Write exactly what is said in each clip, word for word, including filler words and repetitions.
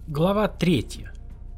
Глава третья.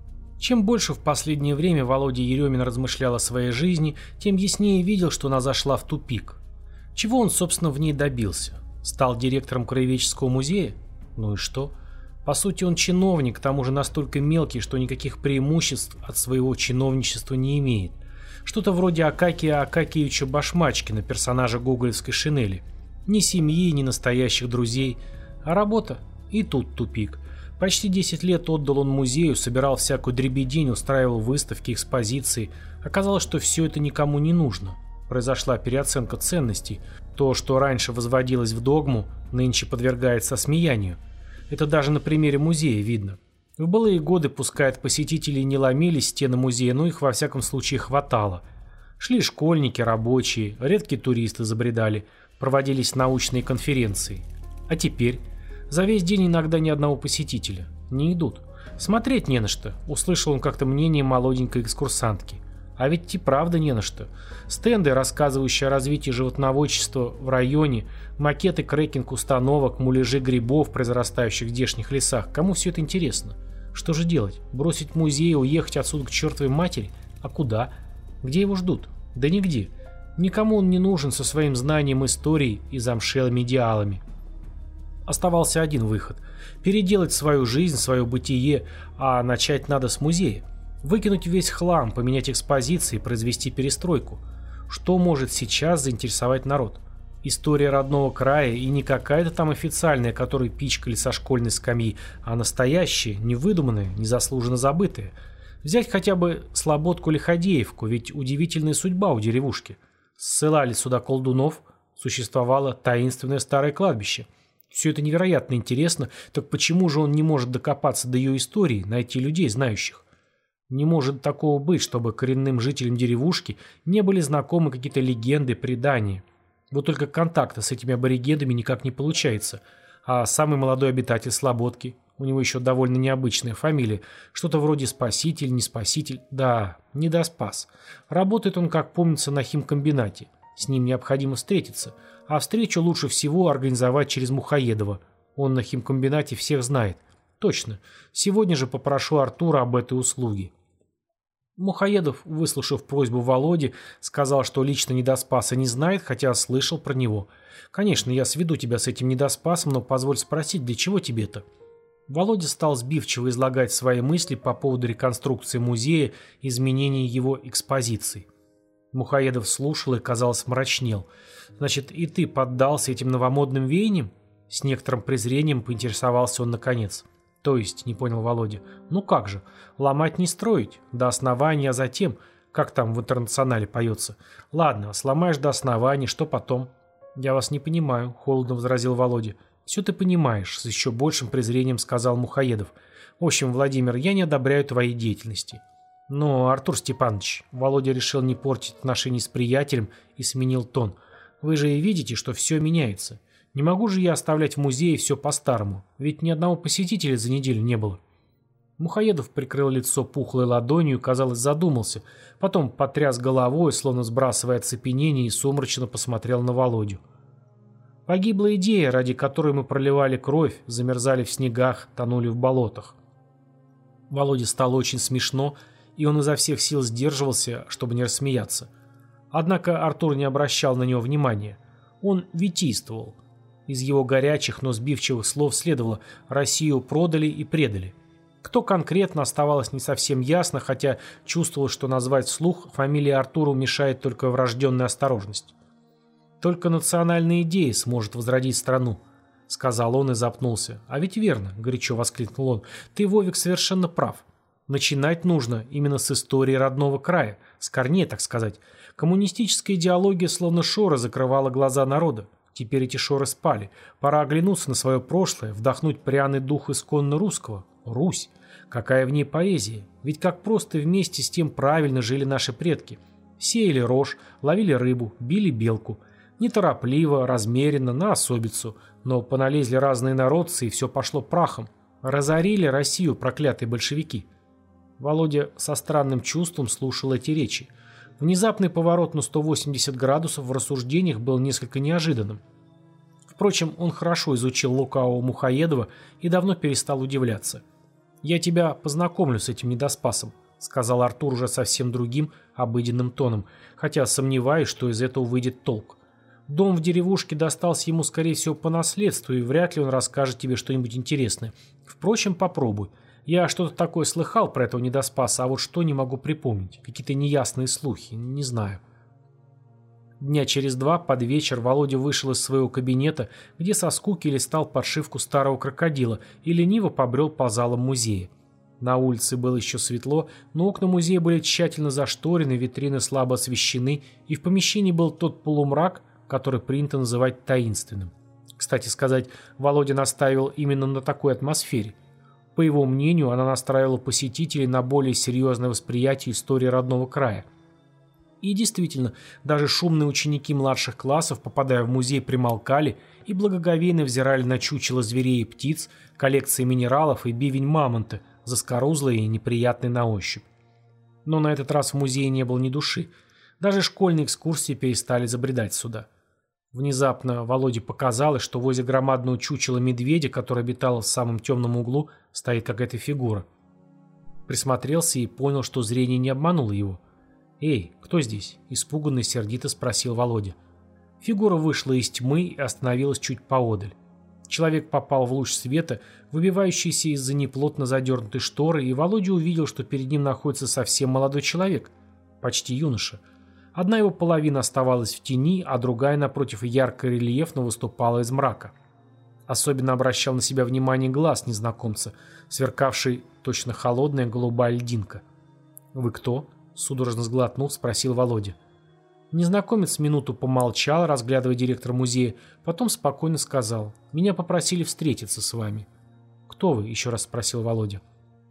Чем больше в последнее время Володя Еремин размышлял о своей жизни, тем яснее видел, что она зашла в тупик. Чего он, собственно, в ней добился? Стал директором краеведческого музея? Ну и что? По сути, он чиновник, к тому же настолько мелкий, что никаких преимуществ от своего чиновничества не имеет. Что-то вроде Акакия Акакиевича Башмачкина, персонажа гоголевской шинели. Ни семьи, ни настоящих друзей. А работа? И тут тупик. Почти десять лет отдал он музею, собирал всякую дребедень, устраивал выставки, экспозиции. Оказалось, что все это никому не нужно. Произошла переоценка ценностей. То, что раньше возводилось в догму, нынче подвергается осмеянию. Это даже на примере музея видно. В былые годы, пускай от посетителей не ломились стены музея, но их во всяком случае хватало. Шли школьники, рабочие, редкие туристы забредали, проводились научные конференции. А теперь... За весь день иногда ни одного посетителя. Не идут. Смотреть не на что, услышал он как-то мнение молоденькой экскурсантки. А ведь и правда не на что. Стенды, рассказывающие о развитии животноводчества в районе, макеты крекинг-установок, муляжи грибов, произрастающих в здешних лесах. Кому все это интересно? Что же делать? Бросить музей и уехать отсюда к чертовой матери? А куда? Где его ждут? Да нигде. Никому он не нужен со своим знанием истории и замшелыми идеалами. Оставался один выход – переделать свою жизнь, свое бытие, а начать надо с музея. Выкинуть весь хлам, поменять экспозиции, произвести перестройку. Что может сейчас заинтересовать народ? История родного края, и не какая-то там официальная, которую пичкали со школьной скамьи, а настоящая, невыдуманная, незаслуженно забытая. Взять хотя бы Слободку-Лиходеевку, ведь удивительная судьба у деревушки. Ссылали сюда колдунов, существовало таинственное старое кладбище. Все это невероятно интересно, так почему же он не может докопаться до ее истории, найти людей, знающих? Не может такого быть, чтобы коренным жителям деревушки не были знакомы какие-то легенды, предания. Вот только контакта с этими аборигенами никак не получается. А самый молодой обитатель Слободки, у него еще довольно необычная фамилия, что-то вроде Спаситель, не Спаситель, да, недоспас. Работает он, как помнится, на химкомбинате. С ним необходимо встретиться. А встречу лучше всего организовать через Мухоедова. Он на химкомбинате всех знает. Точно. Сегодня же попрошу Артура об этой услуге. Мухоедов, выслушав просьбу Володи, сказал, что лично недоспаса не знает, хотя слышал про него. Конечно, я сведу тебя с этим недоспасом, но позволь спросить, для чего тебе это? Володя стал сбивчиво излагать свои мысли по поводу реконструкции музея и изменения его экспозиций. Мухоедов слушал и, казалось, мрачнел. «Значит, и ты поддался этим новомодным веяниям?» С некоторым презрением поинтересовался он наконец. «То есть», — не понял Володя, — «ну как же, ломать не строить, до основания, а затем, как там в интернационале поется. Ладно, сломаешь до основания, что потом?» «Я вас не понимаю», — холодно возразил Володя. «Все ты понимаешь», — с еще большим презрением сказал Мухоедов. «В общем, Владимир, я не одобряю твоей деятельности». «Но, Артур Степанович», — Володя решил не портить отношения с приятелем и сменил тон, — «вы же и видите, что все меняется. Не могу же я оставлять в музее все по-старому, ведь ни одного посетителя за неделю не было». Мухоедов прикрыл лицо пухлой ладонью и, казалось, задумался, потом потряс головой, словно сбрасывая оцепенение, и сумрачно посмотрел на Володю. «Погибла идея, ради которой мы проливали кровь, замерзали в снегах, тонули в болотах». Володе стало очень смешно, и он изо всех сил сдерживался, чтобы не рассмеяться. Однако Артур не обращал на него внимания. Он витийствовал. Из его горячих, но сбивчивых слов следовало: «Россию продали и предали». Кто конкретно, оставалось не совсем ясно, хотя чувствовал, что назвать вслух фамилия Артуру мешает только врожденная осторожность. «Только национальная идея сможет возродить страну», — сказал он и запнулся. «А ведь верно», — горячо воскликнул он, — «ты, Вовик, совершенно прав. Начинать нужно именно с истории родного края, с корней, так сказать. Коммунистическая идеология словно шора закрывала глаза народа. Теперь эти шоры спали. Пора оглянуться на свое прошлое, вдохнуть пряный дух исконно русского. Русь. Какая в ней поэзия. Ведь как просто вместе с тем правильно жили наши предки. Сеяли рожь, ловили рыбу, били белку. Неторопливо, размеренно, на особицу. Но поналезли разные народцы, и все пошло прахом. Разорили Россию проклятые большевики». Володя со странным чувством слушал эти речи. Внезапный поворот на сто восемьдесят градусов в рассуждениях был несколько неожиданным. Впрочем, он хорошо изучил лукавого Мухоедова и давно перестал удивляться. «Я тебя познакомлю с этим недоспасом», — сказал Артур уже совсем другим, обыденным тоном, хотя сомневаюсь, что из этого выйдет толк. Дом в деревушке достался ему, скорее всего, по наследству, и вряд ли он расскажет тебе что-нибудь интересное. Впрочем, попробуй. Я что-то такое слыхал про этого недоспаса, а вот что не могу припомнить. Какие-то неясные слухи, не знаю». Дня через два, под вечер, Володя вышел из своего кабинета, где со скуки листал подшивку старого крокодила и лениво побрел по залам музея. На улице было еще светло, но окна музея были тщательно зашторены, витрины слабо освещены, и в помещении был тот полумрак, который принято называть таинственным. Кстати сказать, Володя настаивал именно на такой атмосфере. По его мнению, она настраивала посетителей на более серьезное восприятие истории родного края. И действительно, даже шумные ученики младших классов, попадая в музей, примолкали и благоговейно взирали на чучело зверей и птиц, коллекции минералов и бивень мамонта, заскорузлые и неприятные на ощупь. Но на этот раз в музее не было ни души. Даже школьные экскурсии перестали забредать сюда. Внезапно Володе показалось, что возле громадного чучела медведя, который обитал в самом темном углу, стоит какая-то фигура. Присмотрелся и понял, что зрение не обмануло его. «Эй, кто здесь?» – испуганно и сердито спросил Володя. Фигура вышла из тьмы и остановилась чуть поодаль. Человек попал в луч света, выбивающийся из-за неплотно задернутой шторы, и Володя увидел, что перед ним находится совсем молодой человек, почти юноша. Одна его половина оставалась в тени, а другая, напротив, ярко и рельефно выступала из мрака. Особенно обращал на себя внимание глаз незнакомца, сверкавший точно холодная голубая льдинка. «Вы кто?» – судорожно сглотнув, спросил Володя. Незнакомец минуту помолчал, разглядывая директора музея, потом спокойно сказал: «Меня попросили встретиться с вами». «Кто вы?» – еще раз спросил Володя.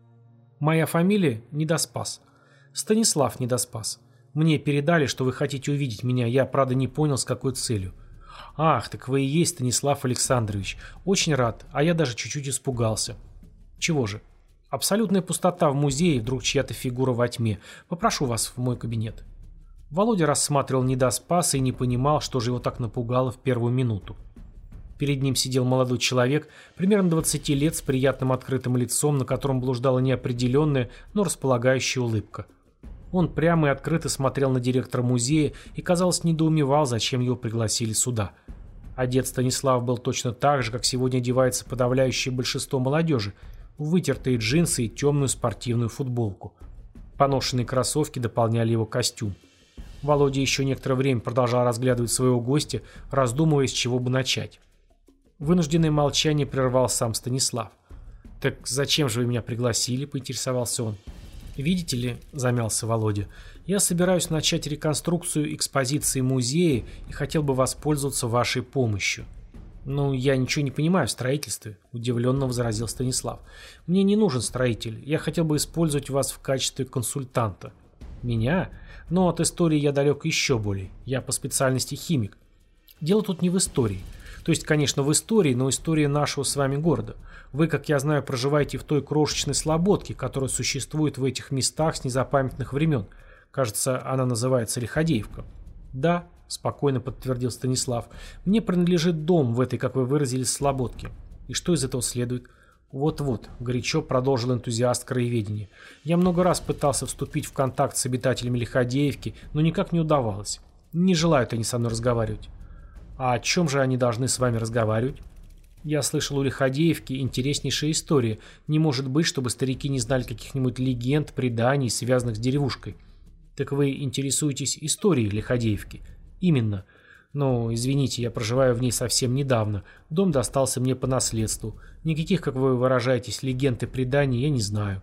«Моя фамилия Недоспас. Станислав Недоспас. Мне передали, что вы хотите увидеть меня, я, правда, не понял, с какой целью». «Ах, так вы и есть Станислав Александрович. Очень рад, а я даже чуть-чуть испугался». «Чего же?» «Абсолютная пустота в музее, вдруг чья-то фигура во тьме. Попрошу вас в мой кабинет». Володя рассматривал Недоспаса и не понимал, что же его так напугало в первую минуту. Перед ним сидел молодой человек, примерно двадцати лет, с приятным открытым лицом, на котором блуждала неопределенная, но располагающая улыбка. Он прямо и открыто смотрел на директора музея и, казалось, недоумевал, зачем его пригласили сюда. Одет Станислав был точно так же, как сегодня одевается подавляющее большинство молодежи, в вытертые джинсы и темную спортивную футболку. Поношенные кроссовки дополняли его костюм. Володя еще некоторое время продолжал разглядывать своего гостя, раздумывая, с чего бы начать. Вынужденное молчание прервал сам Станислав. «Так зачем же вы меня пригласили?» – поинтересовался он. «Видите ли», – замялся Володя, – «я собираюсь начать реконструкцию экспозиции музея и хотел бы воспользоваться вашей помощью». «Ну, я ничего не понимаю в строительстве», – удивленно возразил Станислав. «Мне не нужен строитель, я хотел бы использовать вас в качестве консультанта». «Меня? Но от истории я далек еще более. Я по специальности химик. Дело тут не в истории. То есть, конечно, в истории, но история нашего с вами города. Вы, как я знаю, проживаете в той крошечной слободке, которая существует в этих местах с незапамятных времен. Кажется, она называется Лиходеевка». «Да», – спокойно подтвердил Станислав. «Мне принадлежит дом в этой, как вы выразились, слободке. И что из этого следует?» «Вот-вот», – горячо продолжил энтузиаст краеведения. «Я много раз пытался вступить в контакт с обитателями Лиходеевки, но никак не удавалось. Не желают они со мной разговаривать». «А о чем же они должны с вами разговаривать?» «Я слышал, у Лиходеевки интереснейшая история. Не может быть, чтобы старики не знали каких-нибудь легенд, преданий, связанных с деревушкой». «Так вы интересуетесь историей Лиходеевки?» «Именно. Но, извините, я проживаю в ней совсем недавно. Дом достался мне по наследству. Никаких, как вы выражаетесь, легенд и преданий я не знаю».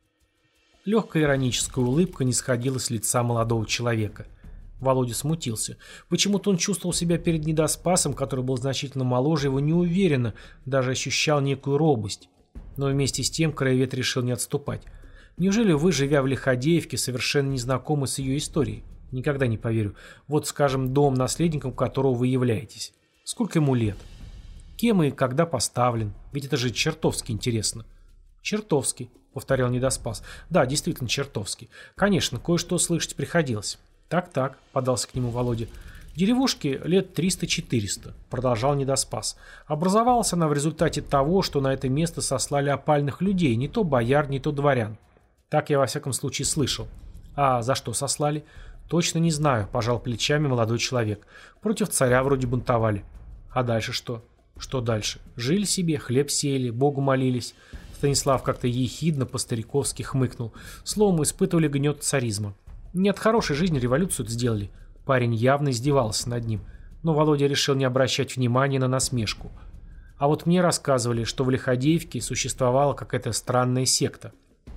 Легкая ироническая улыбка не сходила с лица молодого человека. Володя смутился. Почему-то он чувствовал себя перед Недоспасом, который был значительно моложе его, неуверенно, даже ощущал некую робость. Но вместе с тем краевед решил не отступать. «Неужели вы, живя в Лиходеевке, совершенно не знакомы с ее историей?» «Никогда не поверю. Вот, скажем, дом, наследником которого вы являетесь. Сколько ему лет? Кем и когда поставлен? Ведь это же чертовски интересно». «Чертовски», — повторял Недоспас. «Да, действительно чертовски. Конечно, кое-что слышать приходилось». «Так-так», — подался к нему Володя. Деревушке лет триста-четыреста, продолжал Недоспас. Образовалась она в результате того, что на это место сослали опальных людей, не то бояр, не то дворян. Так я во всяком случае слышал. А за что сослали? Точно не знаю, пожал плечами молодой человек. Против царя вроде бунтовали. А дальше что? Что дальше? Жили себе, хлеб сеяли, Богу молились. Станислав как-то ехидно по-стариковски хмыкнул. Словом, испытывали гнет царизма. Не от хорошей жизни революцию сделали. Парень явно издевался над ним. Но Володя решил не обращать внимания на насмешку. А вот мне рассказывали, что в Лиходеевке существовала какая-то странная секта.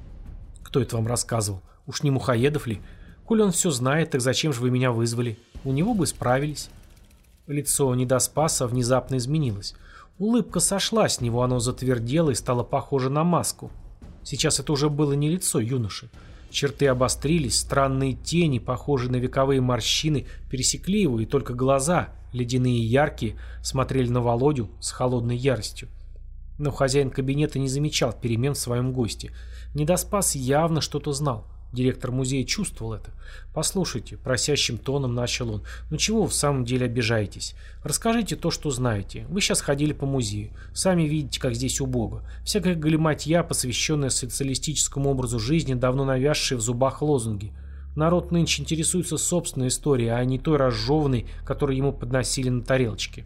Кто это вам рассказывал? Уж не Мухоедов ли? Коль он все знает, так зачем же вы меня вызвали? У него бы справились. Лицо Недоспаса внезапно изменилось. Улыбка сошла с него, оно затвердело и стало похоже на маску. Сейчас это уже было не лицо юноши. Черты обострились, странные тени, похожие на вековые морщины, пересекли его, и только глаза, ледяные и яркие, смотрели на Володю с холодной яростью. Но хозяин кабинета не замечал перемен в своем госте. Недоспас явно что-то знал. Директор музея чувствовал это. «Послушайте», — просящим тоном начал он, — «ну чего вы в самом деле обижаетесь? Расскажите то, что знаете. Вы сейчас ходили по музею. Сами видите, как здесь убого. Всякая галиматья, посвященная социалистическому образу жизни, давно навязшие в зубах лозунги. Народ нынче интересуется собственной историей, а не той разжеванной, которую ему подносили на тарелочке.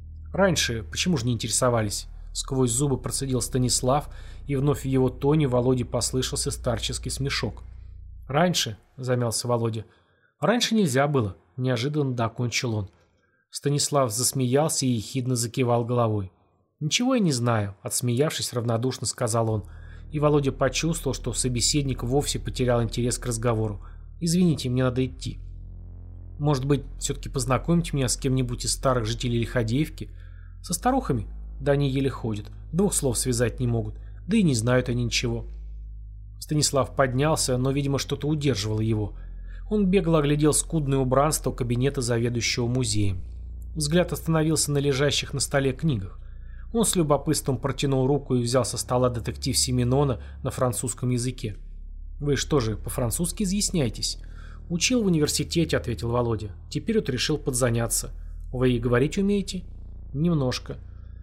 Раньше почему же не интересовались?» Сквозь зубы процедил Станислав, и вновь в его тоне Володе послышался старческий смешок. «Раньше», — замялся Володя, — «раньше нельзя было», — неожиданно докончил он. Станислав засмеялся и ехидно закивал головой. «Ничего я не знаю», — отсмеявшись, равнодушно сказал он. И Володя почувствовал, что собеседник вовсе потерял интерес к разговору. «Извините, мне надо идти». «Может быть, все-таки познакомить меня с кем-нибудь из старых жителей Лиходеевки? Со старухами? Да они еле ходят, двух слов связать не могут, да и не знают они ничего». Станислав поднялся, но, видимо, что-то удерживало его. Он бегло оглядел скудное убранство кабинета заведующего музеем. Взгляд остановился на лежащих на столе книгах. Он с любопытством протянул руку и взял со стола детектив Семенона на французском языке. «Вы что же, по-французски изъясняетесь?» «Учил в университете», — ответил Володя. «Теперь вот решил подзаняться». «Вы и говорить умеете?» «Немножко».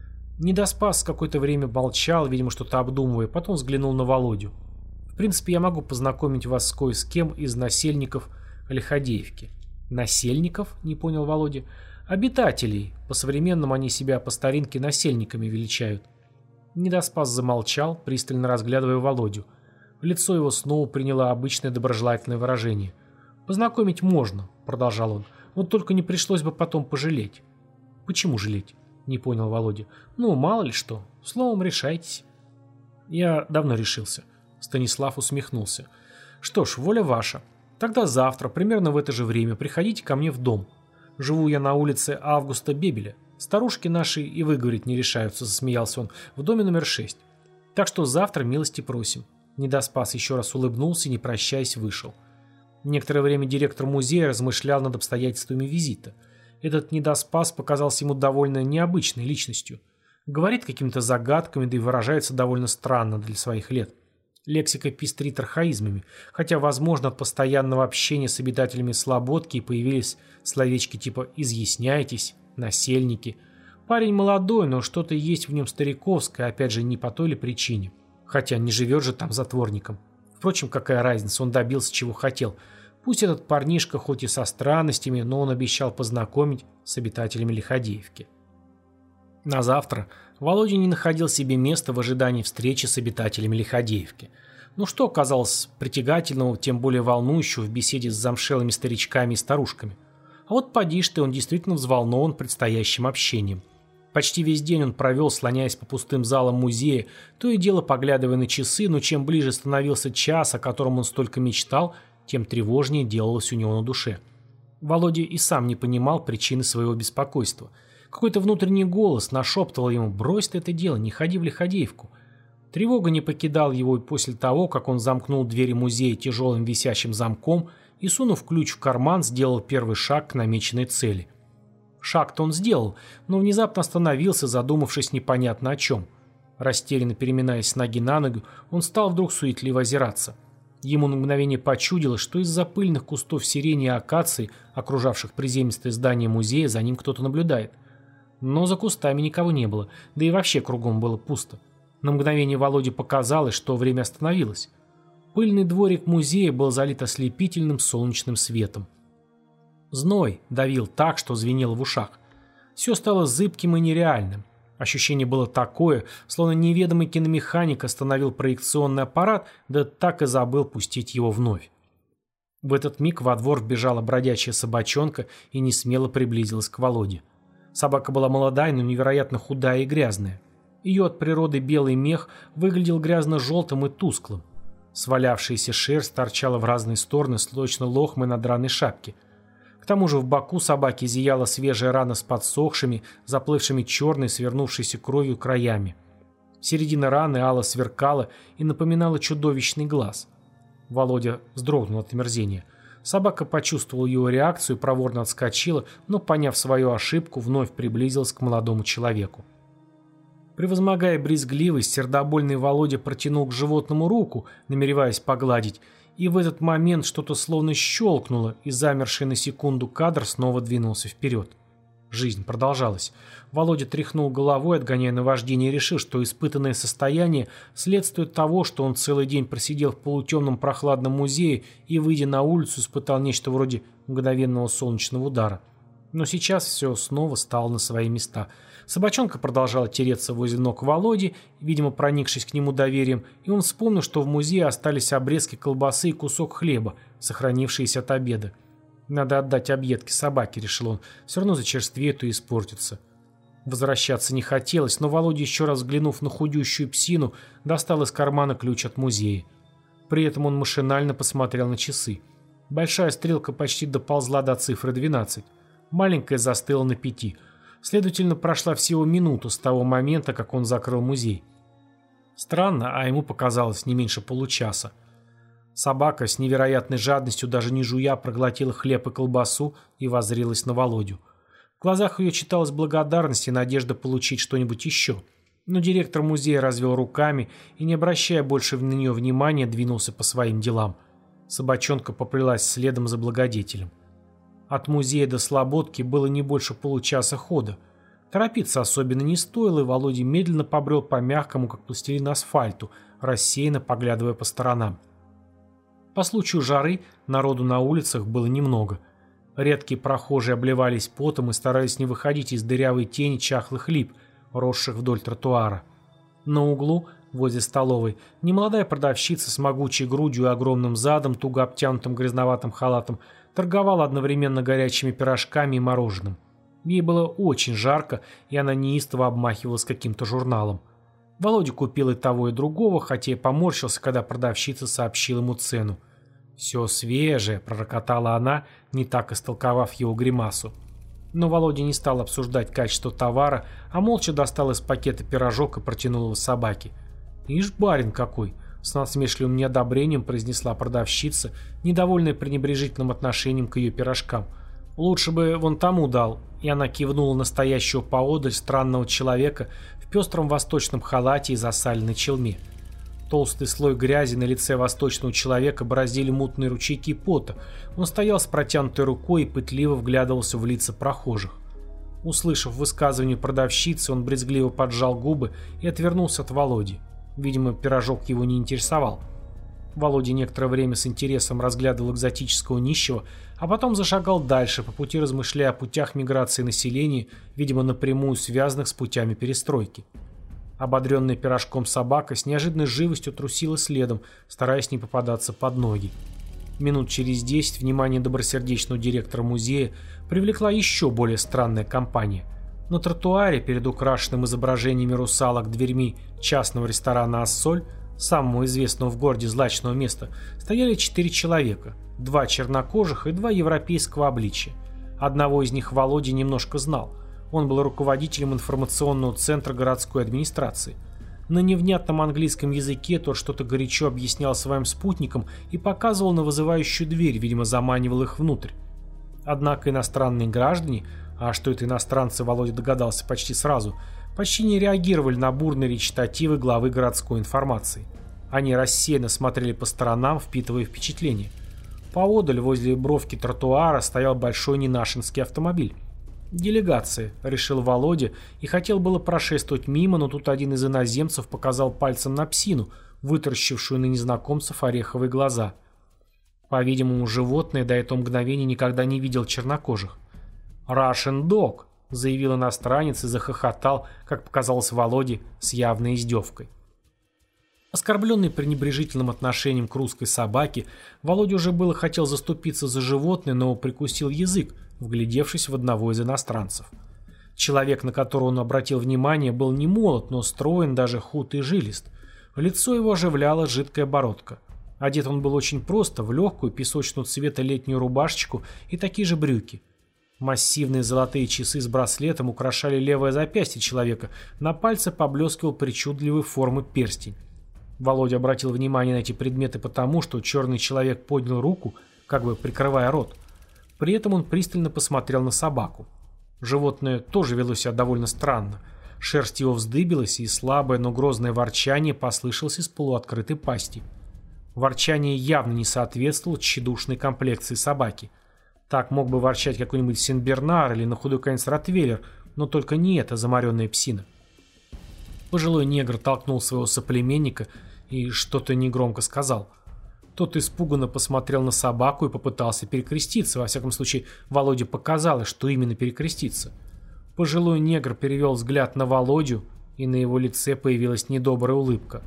Недоспас какое-то время молчал, видимо, что-то обдумывая, потом взглянул на Володю. «В принципе, я могу познакомить вас с кое с кем из насельников Лиходеевки». «Насельников?» — не понял Володя. «Обитателей. По-современному они себя по старинке насельниками величают». Недоспас замолчал, пристально разглядывая Володю. Лицо его снова приняло обычное доброжелательное выражение. «Познакомить можно», — продолжал он. «Вот только не пришлось бы потом пожалеть». «Почему жалеть?» — не понял Володя. «Ну, мало ли что. Словом, решайтесь». «Я давно решился». Станислав усмехнулся. «Что ж, воля ваша. Тогда завтра, примерно в это же время, приходите ко мне в дом. Живу я на улице Августа Бебеля. Старушки наши и выговорить не решаются», — засмеялся он, — «в доме номер шесть. Так что завтра милости просим». Недоспас еще раз улыбнулся и, не прощаясь, вышел. Некоторое время директор музея размышлял над обстоятельствами визита. Этот Недоспас показался ему довольно необычной личностью. Говорит какими-то загадками, да и выражается довольно странно для своих лет. Лексика пестрит архаизмами, хотя, возможно, от постоянного общения с обитателями Слободки появились словечки типа «изъясняйтесь», «насельники». Парень молодой, но что-то есть в нем стариковское, опять же, не по той ли причине. Хотя не живет же там затворником. Впрочем, какая разница, он добился, чего хотел. Пусть этот парнишка хоть и со странностями, но он обещал познакомить с обитателями Лиходеевки. На завтра Володя не находил себе места в ожидании встречи с обитателями Лиходеевки. Ну что оказалось притягательного, тем более волнующего в беседе с замшелыми старичками и старушками? А вот поди ж ты, он действительно взволнован предстоящим общением. Почти весь день он провел, слоняясь по пустым залам музея, то и дело поглядывая на часы, но чем ближе становился час, о котором он столько мечтал, тем тревожнее делалось у него на душе. Володя и сам не понимал причины своего беспокойства. Какой-то внутренний голос нашептывал ему: «Брось ты это дело, не ходи в Лиходеевку». Тревога не покидала его и после того, как он замкнул двери музея тяжелым висящим замком и, сунув ключ в карман, сделал первый шаг к намеченной цели. Шаг-то он сделал, но внезапно остановился, задумавшись непонятно о чем. Растерянно переминаясь с ноги на ногу, он стал вдруг суетливо озираться. Ему на мгновение почудилось, что из-за пыльных кустов сирени и акаций, окружавших приземистое здание музея, за ним кто-то наблюдает. Но за кустами никого не было, да и вообще кругом было пусто. На мгновение Володе показалось, что время остановилось. Пыльный дворик музея был залит ослепительным солнечным светом. Зной давил так, что звенело в ушах. Все стало зыбким и нереальным. Ощущение было такое, словно неведомый киномеханик остановил проекционный аппарат, да так и забыл пустить его вновь. В этот миг во двор вбежала бродячая собачонка и несмело приблизилась к Володе. Собака была молодая, но невероятно худая и грязная. Ее от природы белый мех выглядел грязно-желтым и тусклым. Свалявшаяся шерсть торчала в разные стороны, точно лохмы на драной шапке. К тому же в боку собаки зияла свежая рана с подсохшими, заплывшими черной, свернувшейся кровью краями. Середина раны ало сверкала и напоминала чудовищный глаз. Володя вздрогнул от омерзения. Собака почувствовала его реакцию и проворно отскочила, но, поняв свою ошибку, вновь приблизилась к молодому человеку. Превозмогая брезгливость, сердобольный Володя протянул к животному руку, намереваясь погладить, и в этот момент что-то словно щелкнуло, и замерший на секунду кадр снова двинулся вперед. Жизнь продолжалась. Володя тряхнул головой, отгоняя наваждение, и решил, что испытанное состояние следствует того, что он целый день просидел в полутемном прохладном музее и, выйдя на улицу, испытал нечто вроде мгновенного солнечного удара. Но сейчас все снова стало на свои места. Собачонка продолжала тереться возле ног Володи, видимо, проникшись к нему доверием, и он вспомнил, что в музее остались обрезки колбасы и кусок хлеба, сохранившиеся от обеда. «Надо отдать объедки собаке», — решил он, — «все равно зачерствеет и испортится». Возвращаться не хотелось, но Володя, еще раз взглянув на худющую псину, достал из кармана ключ от музея. При этом он машинально посмотрел на часы. Большая стрелка почти доползла до цифры двенадцать. Маленькая застыла на пяти. Следовательно, прошла всего минута с того момента, как он закрыл музей. Странно, а ему показалось не меньше получаса. Собака с невероятной жадностью, даже не жуя, проглотила хлеб и колбасу и воззрелась на Володю. В глазах ее читалась благодарность и надежда получить что-нибудь еще. Но директор музея развел руками и, не обращая больше на нее внимания, двинулся по своим делам. Собачонка поплелась следом за благодетелем. От музея до Слободки было не больше получаса хода. Торопиться особенно не стоило, и Володя медленно побрел по мягкому, как пластилин, асфальту, рассеянно поглядывая по сторонам. По случаю жары народу на улицах было немного. Редкие прохожие обливались потом и старались не выходить из дырявой тени чахлых лип, росших вдоль тротуара. На углу, возле столовой, немолодая продавщица с могучей грудью и огромным задом, туго обтянутым грязноватым халатом, торговала одновременно горячими пирожками и мороженым. Ей было очень жарко, и она неистово обмахивалась каким-то журналом. Володя купил и того, и другого, хотя и поморщился, когда продавщица сообщила ему цену. «Все свежее», — пророкотала она, не так истолковав его гримасу. Но Володя не стал обсуждать качество товара, а молча достал из пакета пирожок и протянул его собаке. «Ишь, барин какой!» — с насмешливым неодобрением произнесла продавщица, недовольная пренебрежительным отношением к ее пирожкам. «Лучше бы вон тому дал», и она кивнула настоящего поодаль странного человека в пестром восточном халате и засаленной челме. Толстый слой грязи на лице восточного человека бороздили мутные ручейки пота. Он стоял с протянутой рукой и пытливо вглядывался в лица прохожих. Услышав высказывание продавщицы, он брезгливо поджал губы и отвернулся от Володи. Видимо, пирожок его не интересовал. Володя некоторое время с интересом разглядывал экзотического нищего, а потом зашагал дальше, по пути размышляя о путях миграции населения, видимо, напрямую связанных с путями перестройки. Ободренная пирожком собака с неожиданной живостью трусила следом, стараясь не попадаться под ноги. Минут через десять внимание добросердечного директора музея привлекла еще более странная компания. На тротуаре, перед украшенным изображениями русалок дверьми частного ресторана «Ассоль», самого известного в городе злачного места, стояли четыре человека, два чернокожих и два европейского обличия. Одного из них Володя немножко знал. Он был руководителем информационного центра городской администрации. На невнятном английском языке тот что-то горячо объяснял своим спутникам и показывал на вызывающую дверь, видимо, заманивал их внутрь. Однако иностранные граждане, а что это иностранцы, Володя догадался почти сразу, почти не реагировали на бурные речитативы главы городской информации. Они рассеянно смотрели по сторонам, впитывая впечатление. Поодаль, возле бровки тротуара, стоял большой ненашинский автомобиль. «Делегация», — решил Володя, и хотел было прошествовать мимо, но тут один из иноземцев показал пальцем на псину, вытаращившую на незнакомцев ореховые глаза. По-видимому, животное до этого мгновения никогда не видел чернокожих. «Russian dog», — заявил иностранец и захохотал, как показалось Володе, с явной издевкой. Оскорбленный пренебрежительным отношением к русской собаке, Володя уже было хотел заступиться за животное, но прикусил язык, вглядевшись в одного из иностранцев. Человек, на которого он обратил внимание, был не молод, но строен, даже худ и жилист. Лицо его оживляла жидкая бородка. Одет он был очень просто, в легкую песочного цвета летнюю рубашечку и такие же брюки. Массивные золотые часы с браслетом украшали левое запястье человека, на пальце поблескивал причудливой формы перстень. Володя обратил внимание на эти предметы потому, что черный человек поднял руку, как бы прикрывая рот. При этом он пристально посмотрел на собаку. Животное тоже вело себя довольно странно. Шерсть его вздыбилась, и слабое, но грозное ворчание послышалось из полуоткрытой пасти. Ворчание явно не соответствовало тщедушной комплекции собаки. Так мог бы ворчать какой-нибудь сенбернар или на худой конец ротвейлер, но только не эта замаренная псина. Пожилой негр толкнул своего соплеменника и что-то негромко сказал. Тот испуганно посмотрел на собаку и попытался перекреститься. Во всяком случае, Володе показалось, что именно перекреститься. Пожилой негр перевел взгляд на Володю, и на его лице появилась недобрая улыбка.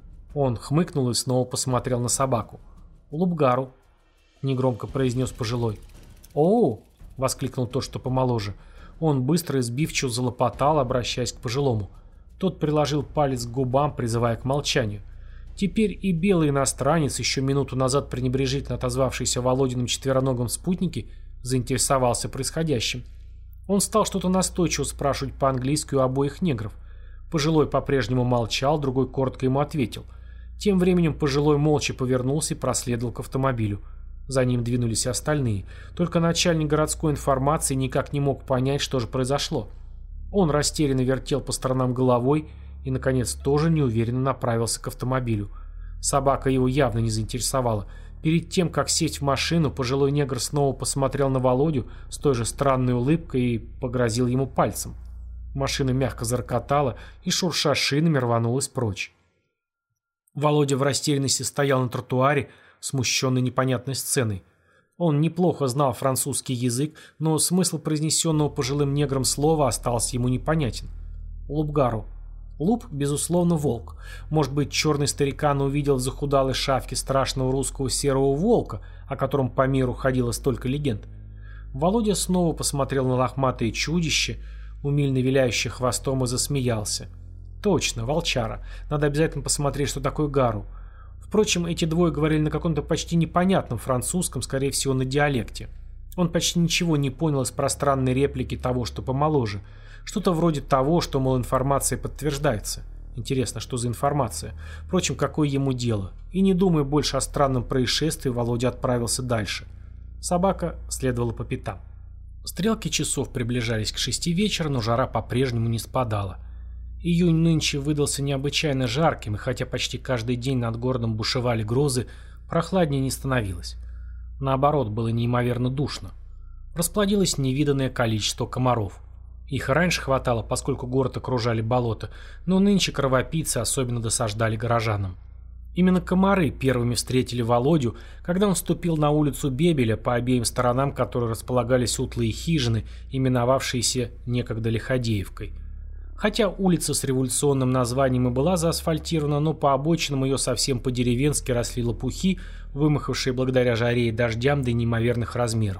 Он хмыкнул и снова посмотрел на собаку. «Лубгару», — негромко произнес пожилой. «Оу!» — воскликнул тот, что помоложе. Он быстро и сбивчиво залопотал, обращаясь к пожилому. Тот приложил палец к губам, призывая к молчанию. Теперь и белый иностранец, еще минуту назад пренебрежительно отозвавшийся Володиным четвероногом спутнике, заинтересовался происходящим. Он стал что-то настойчиво спрашивать по-английски у обоих негров. Пожилой по-прежнему молчал, другой коротко ему ответил. Тем временем пожилой молча повернулся и проследовал к автомобилю. За ним двинулись и остальные. Только начальник городской информации никак не мог понять, что же произошло. Он растерянно вертел по сторонам головой и, наконец, тоже неуверенно направился к автомобилю. Собака его явно не заинтересовала. Перед тем, как сесть в машину, пожилой негр снова посмотрел на Володю с той же странной улыбкой и погрозил ему пальцем. Машина мягко зарокотала и, шурша шинами, рванулась прочь. Володя в растерянности стоял на тротуаре, смущенный непонятной сценой. Он неплохо знал французский язык, но смысл произнесенного пожилым негром слова остался ему непонятен. Лубгару. Луб, безусловно, волк. Может быть, черный старикан увидел в захудалой шавке страшного русского серого волка, о котором по миру ходило столько легенд. Володя снова посмотрел на лохматое чудище, умильно виляющее хвостом, и засмеялся. Точно, волчара. Надо обязательно посмотреть, что такое гару. Впрочем, эти двое говорили на каком-то почти непонятном французском, скорее всего, на диалекте. Он почти ничего не понял из пространной реплики того, что помоложе. Что-то вроде того, что, мол, информация подтверждается. Интересно, что за информация? Впрочем, какое ему дело? И не думая больше о странном происшествии, Володя отправился дальше. Собака следовала по пятам. Стрелки часов приближались к шести вечера, но жара по-прежнему не спадала. Июнь нынче выдался необычайно жарким, и хотя почти каждый день над городом бушевали грозы, прохладнее не становилось. Наоборот, было неимоверно душно. Расплодилось невиданное количество комаров. Их раньше хватало, поскольку город окружали болота, но нынче кровопийцы особенно досаждали горожанам. Именно комары первыми встретили Володю, когда он ступил на улицу Бебеля, по обеим сторонам которой располагались утлые хижины, именовавшиеся некогда Лиходеевкой. Хотя улица с революционным названием и была заасфальтирована, но по обочинам ее совсем по-деревенски росли лопухи, вымахавшие благодаря жаре и дождям до неимоверных размеров.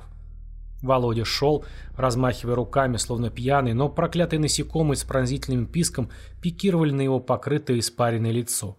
Володя шел, размахивая руками, словно пьяный, но проклятые насекомые с пронзительным писком пикировали на его покрытое испаренное лицо.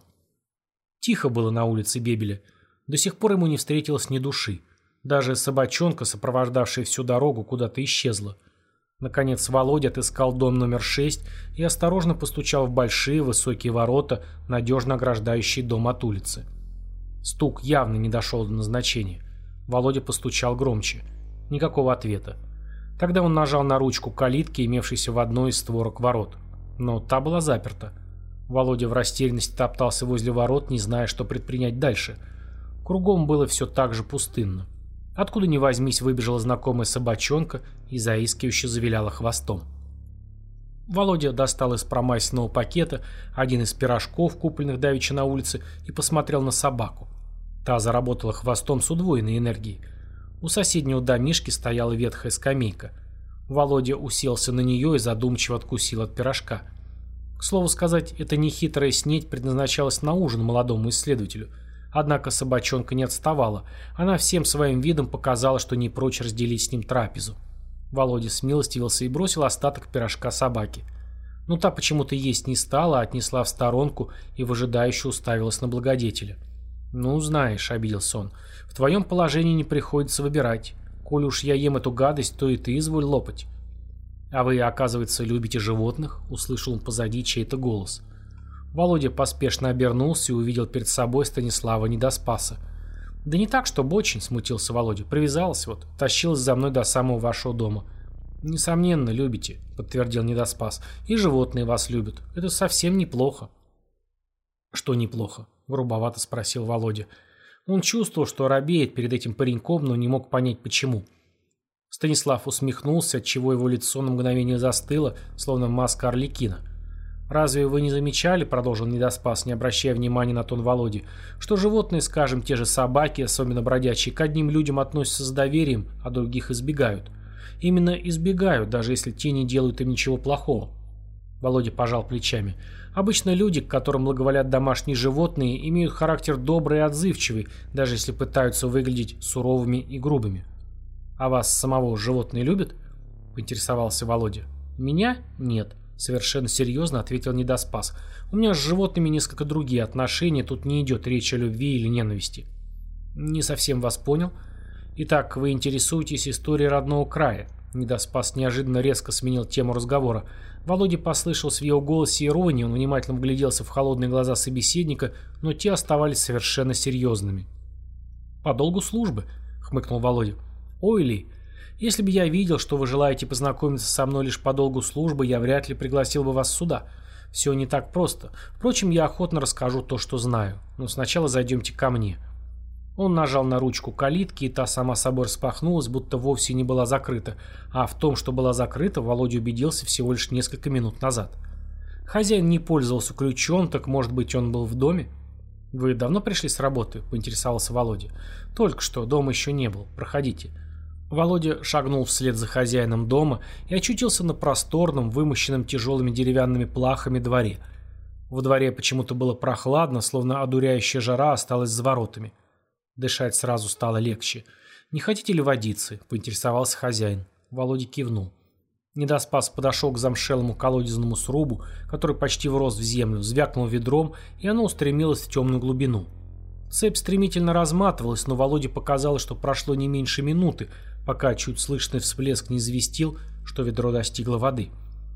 Тихо было на улице Бебеля. До сих пор ему не встретилось ни души. Даже собачонка, сопровождавшая всю дорогу, куда-то исчезла. Наконец Володя отыскал дом номер шесть и осторожно постучал в большие высокие ворота, надежно ограждающие дом от улицы. Стук явно не дошел до назначения. Володя постучал громче. Никакого ответа. Тогда он нажал на ручку калитки, имевшейся в одной из створок ворот. Но та была заперта. Володя в растерянности топтался возле ворот, не зная, что предпринять дальше. Кругом было все так же пустынно. Откуда ни возьмись, выбежала знакомая собачонка и заискивающе завиляла хвостом. Володя достал из промасленного пакета один из пирожков, купленных давеча на улице, и посмотрел на собаку. Та заработала хвостом с удвоенной энергией. У соседнего домишки стояла ветхая скамейка. Володя уселся на нее и задумчиво откусил от пирожка. К слову сказать, эта нехитрая снеть предназначалась на ужин молодому исследователю. Однако собачонка не отставала. Она всем своим видом показала, что не прочь разделить с ним трапезу. Володя смилостивился и бросил остаток пирожка собаке. Но та почему-то есть не стала, а отнесла в сторонку и выжидающе уставилась на благодетеля. «Ну, знаешь», — обиделся он, — «в твоем положении не приходится выбирать. Коль уж я ем эту гадость, то и ты изволь лопать». «А вы, оказывается, любите животных?» — услышал он позади чей-то голос. Володя поспешно обернулся и увидел перед собой Станислава Недоспаса. «Да не так, чтобы очень», — смутился Володя. «Привязалась вот, тащилась за мной до самого вашего дома». «Несомненно, любите», — подтвердил Недоспас. «И животные вас любят. Это совсем неплохо». «Что неплохо?» — грубовато спросил Володя. Он чувствовал, что робеет перед этим пареньком, но не мог понять, почему. Станислав усмехнулся, отчего его лицо на мгновение застыло, словно маска Арлекина. «Разве вы не замечали, — продолжил Недоспас, не обращая внимания на тон Володи, — что животные, скажем, те же собаки, особенно бродячие, к одним людям относятся с доверием, а других избегают? Именно избегают, даже если те не делают им ничего плохого». Володя пожал плечами. «Обычно люди, к которым благоволят домашние животные, имеют характер добрый и отзывчивый, даже если пытаются выглядеть суровыми и грубыми». «А вас самого животные любят?» — поинтересовался Володя. «Меня? Нет». Совершенно серьезно ответил Недоспас. «У меня с животными несколько другие отношения, тут не идет речь о любви или ненависти». «Не совсем вас понял. Итак, вы интересуетесь историей родного края». Недоспас неожиданно резко сменил тему разговора. Володе послышалось в его голосе иронии, он внимательно вгляделся в холодные глаза собеседника, но те оставались совершенно серьезными. «По долгу службы», — хмыкнул Володя. «Ой ли, если бы я видел, что вы желаете познакомиться со мной лишь по долгу службы, я вряд ли пригласил бы вас сюда. Все не так просто. Впрочем, я охотно расскажу то, что знаю. Но сначала зайдемте ко мне». Он нажал на ручку калитки, и та сама собой распахнулась, будто вовсе не была закрыта, а в том, что была закрыта, Володя убедился всего лишь несколько минут назад. Хозяин не пользовался ключом, так, может быть, он был в доме? «Вы давно пришли с работы?» — поинтересовался Володя. «Только что, дома еще не был. Проходите». Володя шагнул вслед за хозяином дома и очутился на просторном, вымощенном тяжелыми деревянными плахами дворе. Во дворе почему-то было прохладно, словно одуряющая жара осталась за воротами. Дышать сразу стало легче. «Не хотите ли водицы?» — поинтересовался хозяин. Володя кивнул. Недоспас подошел к замшелому колодезному срубу, который почти врос в землю, звякнул ведром, и оно устремилось в темную глубину. Цепь стремительно разматывалась, но Володе показалось, что прошло не меньше минуты, пока чуть слышный всплеск не известил, что ведро достигло воды.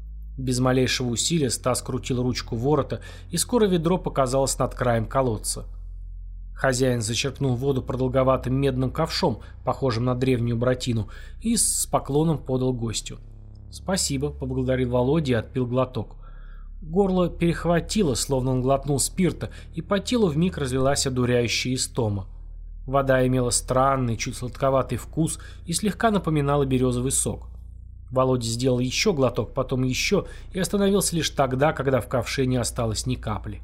Без малейшего усилия Стас крутил ручку ворота, и скоро ведро показалось над краем колодца. Хозяин зачерпнул воду продолговатым медным ковшом, похожим на древнюю братину, и с поклоном подал гостю. «Спасибо», — поблагодарил Володя и отпил глоток. Горло перехватило, словно он глотнул спирта, и по телу вмиг разлилась одуряющая истома. Вода имела странный, чуть сладковатый вкус и слегка напоминала березовый сок. Володя сделал еще глоток, потом еще, и остановился лишь тогда, когда в ковше не осталось ни капли.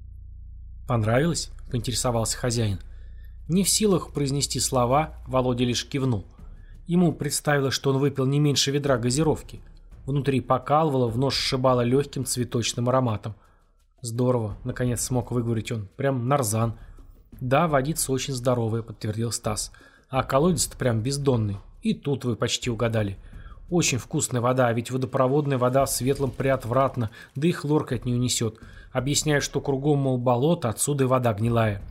«Понравилось?» — поинтересовался хозяин. Не в силах произнести слова, Володя лишь кивнул. Ему представилось, что он выпил не меньше ведра газировки. Внутри покалывало, в нос сшибало легким цветочным ароматом. «Здорово», — наконец смог выговорить он, — «прям нарзан». «Да, водица очень здоровая», — подтвердил Стас. «А колодец-то прям бездонный. И тут вы почти угадали. Очень вкусная вода, а ведь водопроводная вода в Светлом приотвратна, да и хлорка от нее несет. Объясняют, что кругом, мол, болото, отсюда и вода гнилая».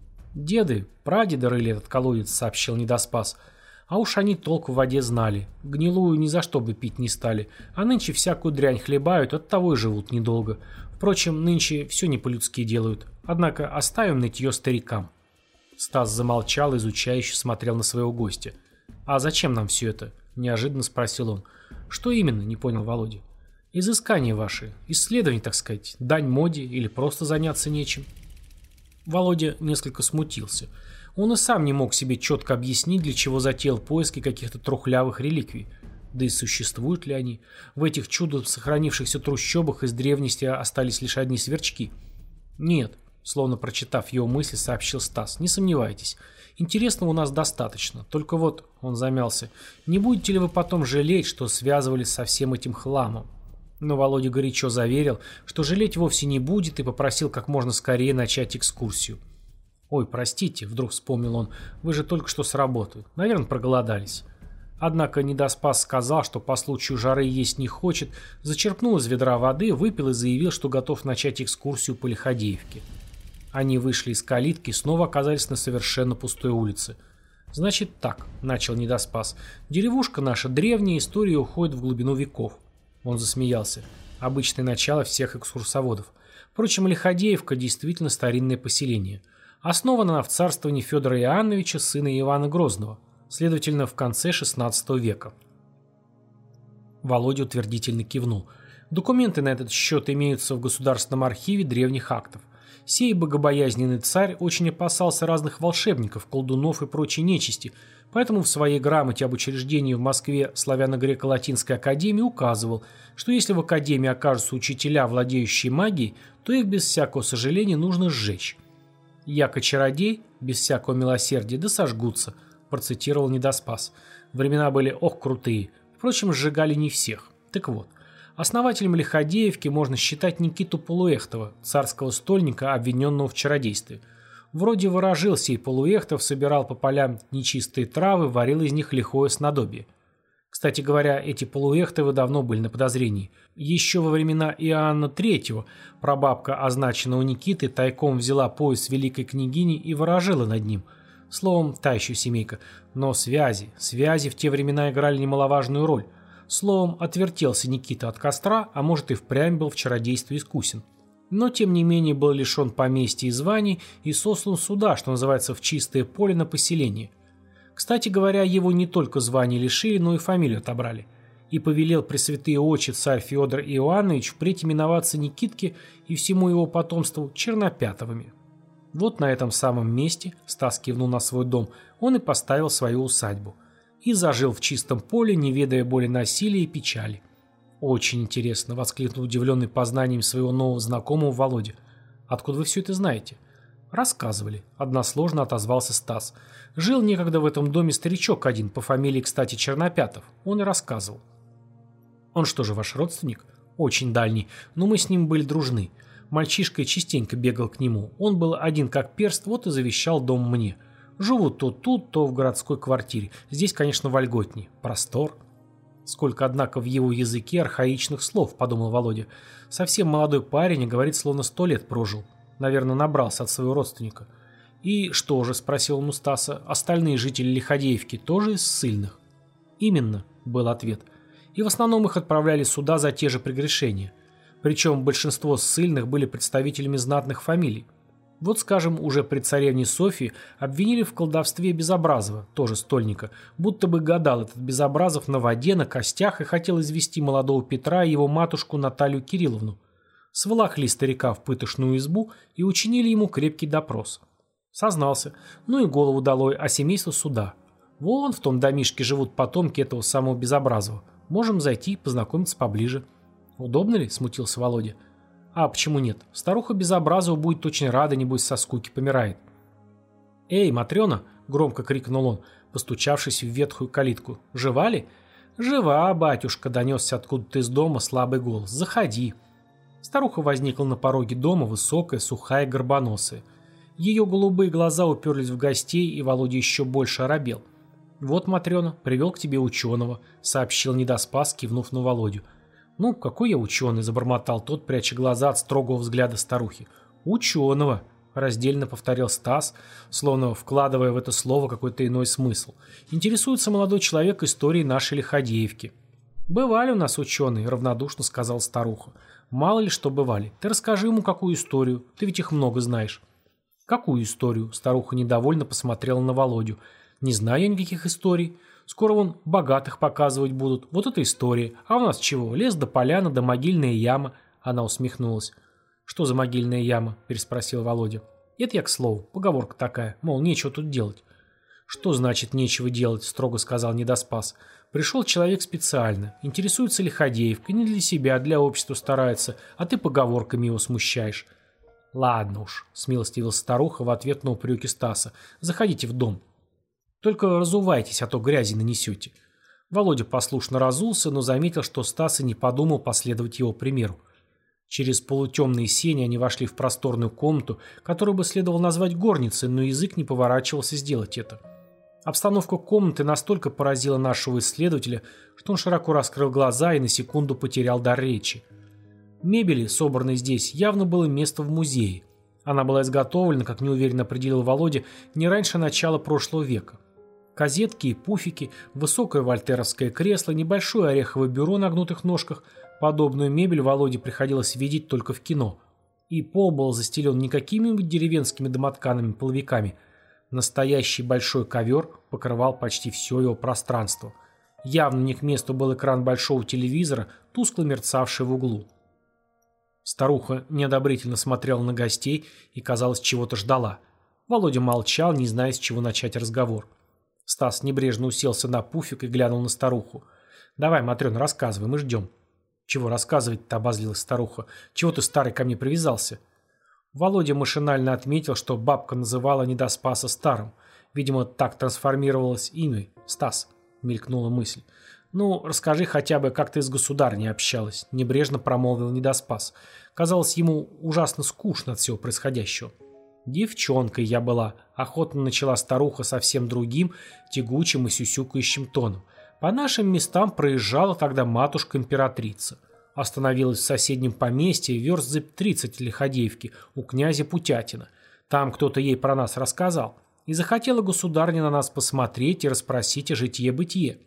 «Деды, прадеды рыли этот колодец», — сообщил Недоспас. «А уж они толк в воде знали. Гнилую ни за что бы пить не стали. А нынче всякую дрянь хлебают, оттого и живут недолго. Впрочем, нынче все не по-людски делают. Однако оставим нытье старикам». Стас замолчал, изучающе смотрел на своего гостя. «А зачем нам все это?» — неожиданно спросил он. «Что именно?» — не понял Володя. Изыскания ваши, исследования, так сказать, дань моде или просто заняться нечем. Володя несколько смутился. Он и сам не мог себе четко объяснить, для чего затеял поиски каких-то трухлявых реликвий. Да и существуют ли они? В этих чудом сохранившихся трущобах из древности остались лишь одни сверчки. Нет, словно прочитав его мысли, сообщил Стас. Не сомневайтесь. Интересного у нас достаточно. Только вот, он замялся, не будете ли вы потом жалеть, что связывались со всем этим хламом? Но Володя горячо заверил, что жалеть вовсе не будет, и попросил как можно скорее начать экскурсию. «Ой, простите», — вдруг вспомнил он, — «вы же только что с работы. Наверное, проголодались». Однако Недоспас сказал, что по случаю жары есть не хочет, зачерпнул из ведра воды, выпил и заявил, что готов начать экскурсию по Лиходеевке. Они вышли из калитки и снова оказались на совершенно пустой улице. «Значит так», — начал Недоспас, — «деревушка наша древняя, история уходит в глубину веков». Он засмеялся. Обычное начало всех экскурсоводов. Впрочем, Лиходеевка действительно старинное поселение. Основано она в царствовании Федора Иоанновича, сына Ивана Грозного, следовательно, в конце шестнадцатого века. Володя утвердительно кивнул. Документы на этот счет имеются в Государственном архиве древних актов. Сей богобоязненный царь очень опасался разных волшебников, колдунов и прочей нечисти, поэтому в своей грамоте об учреждении в Москве славяно-греко-латинской академии указывал, что если в академии окажутся учителя, владеющие магией, то их без всякого сожаления нужно сжечь. «Яко чародей, без всякого милосердия, да сожгутся», процитировал Недоспас. Времена были ох крутые, впрочем, сжигали не всех. Так вот, основателем Лиходеевки можно считать Никиту Полуэхтова, царского стольника, обвиненного в чародействе. Вроде ворожил сей Полуэхтов, собирал по полям нечистые травы, варил из них лихое снадобье. Кстати говоря, эти Полуэхтовы давно были на подозрении. Еще во времена Иоанна Третьего прабабка означенного Никиты тайком взяла пояс великой княгини и ворожила над ним. Словом, та еще семейка. Но связи, связи в те времена играли немаловажную роль. Словом, отвертелся Никита от костра, а может и впрямь был в чародействе искусен. Но, тем не менее, был лишен поместья и званий и сослан сюда, что называется, в чистое поле на поселение. Кстати говоря, его не только звание лишили, но и фамилию отобрали. И повелел пресвятые очи царь Федор Иоаннович впредь именоваться Никитке и всему его потомству Чернопятовыми. Вот на этом самом месте, Стас кивнул на свой дом, он и поставил свою усадьбу. И зажил в чистом поле, не ведая боли насилия и печали. «Очень интересно», — воскликнул удивленный познанием своего нового знакомого Володя. «Откуда вы все это знаете?» «Рассказывали», — односложно отозвался Стас. «Жил некогда в этом доме старичок один, по фамилии, кстати, Чернопятов. Он и рассказывал». «Он что же, ваш родственник?» «Очень дальний, но мы с ним были дружны. Мальчишка частенько бегал к нему. Он был один как перст, вот и завещал дом мне. Живу то тут, то в городской квартире. Здесь, конечно, вольготней. Простор». «Сколько, однако, в его языке архаичных слов», — подумал Володя. «Совсем молодой парень, и говорит, словно сто лет прожил. Наверное, набрался от своего родственника». «И что же?» — спросил он у Стаса. «Остальные жители Лиходеевки тоже из ссыльных?» «Именно», — был ответ. «И в основном их отправляли сюда за те же прегрешения. Причем большинство ссыльных были представителями знатных фамилий. Вот, скажем, уже при царевне Софьи обвинили в колдовстве Безобразова, тоже стольника, будто бы гадал этот Безобразов на воде, на костях и хотел извести молодого Петра и его матушку Наталью Кирилловну. Сволокли старика в пытошную избу и учинили ему крепкий допрос. Сознался, ну и голову долой, а семейство суда. Вон в том домишке живут потомки этого самого Безобразова. Можем зайти и познакомиться поближе». «Удобно ли?» — смутился Володя. «А почему нет? Старуха Безобразова будет очень рада, небось со скуки помирает». «Эй, Матрена!» — громко крикнул он, постучавшись в ветхую калитку. «Жива ли?» «Жива, батюшка!» — донесся откуда-то из дома слабый голос. «Заходи!» Старуха возникла на пороге дома, высокая, сухая, горбоносая. Ее голубые глаза уперлись в гостей, и Володя еще больше оробел. «Вот, Матрена, привел к тебе ученого», — сообщил Недоспас, кивнув на Володю. «Ну, какой я ученый?» — забормотал тот, пряча глаза от строгого взгляда старухи. «Ученого», — раздельно повторил Стас, словно вкладывая в это слово какой-то иной смысл. «Интересуется молодой человек историей нашей Лиходеевки». «Бывали у нас ученые», — равнодушно сказал старуха. «Мало ли что бывали. Ты расскажи ему, какую историю. Ты ведь их много знаешь». «Какую историю?» — старуха недовольно посмотрела на Володю. «Не знаю я никаких историй. Скоро вон богатых показывать будут. Вот это история. А у нас чего? Лес да поляна, да могильная яма». Она усмехнулась. «Что за могильная яма?» – переспросил Володя. «Это я к слову. Поговорка такая. Мол, нечего тут делать». «Что значит нечего делать?» – строго сказал Недоспас. «Пришел человек специально. Интересуется лиходеевкой. Не для себя, а для общества старается. А ты поговорками его смущаешь». «Ладно уж», – смилостивилась старуха в ответ на упреки Стаса. «Заходите в дом. Только разувайтесь, а то грязи нанесете». Володя послушно разулся, но заметил, что Стас и не подумал последовать его примеру. Через полутемные сени они вошли в просторную комнату, которую бы следовало назвать горницей, но язык не поворачивался сделать это. Обстановка комнаты настолько поразила нашего исследователя, что он широко раскрыл глаза и на секунду потерял дар речи. Мебели, собранной здесь, явно было место в музее. Она была изготовлена, как неуверенно определил Володя, не раньше начала прошлого века. Козетки и пуфики, высокое вольтеровское кресло, небольшое ореховое бюро на гнутых ножках. Подобную мебель Володе приходилось видеть только в кино. И пол был застелен не какими-нибудь деревенскими домоткаными-половиками. Настоящий большой ковер покрывал почти все его пространство. Явно не к месту был экран большого телевизора, тускло мерцавший в углу. Старуха неодобрительно смотрела на гостей и, казалось, чего-то ждала. Володя молчал, не зная, с чего начать разговор. Стас небрежно уселся на пуфик и глянул на старуху. «Давай, Матрёна, рассказывай, мы ждем». «Чего рассказывать-то?» — обозлилась старуха. «Чего ты, старый, ко мне привязался?» Володя машинально отметил, что бабка называла Недоспаса старым. Видимо, так трансформировалось имя. «Стас», — мелькнула мысль. «Ну, расскажи хотя бы, как ты с государней общалась», — небрежно промолвил Недоспас. Казалось ему ужасно скучно от всего происходящего. «Девчонкой я была», — охотно начала старуха совсем другим, тягучим и сюсюкающим тоном. «По нашим местам проезжала тогда матушка-императрица. Остановилась в соседнем поместье верст за тридцать Лиходеевки у князя Путятина. Там кто-то ей про нас рассказал. И захотела государня на нас посмотреть и расспросить о житье-бытие».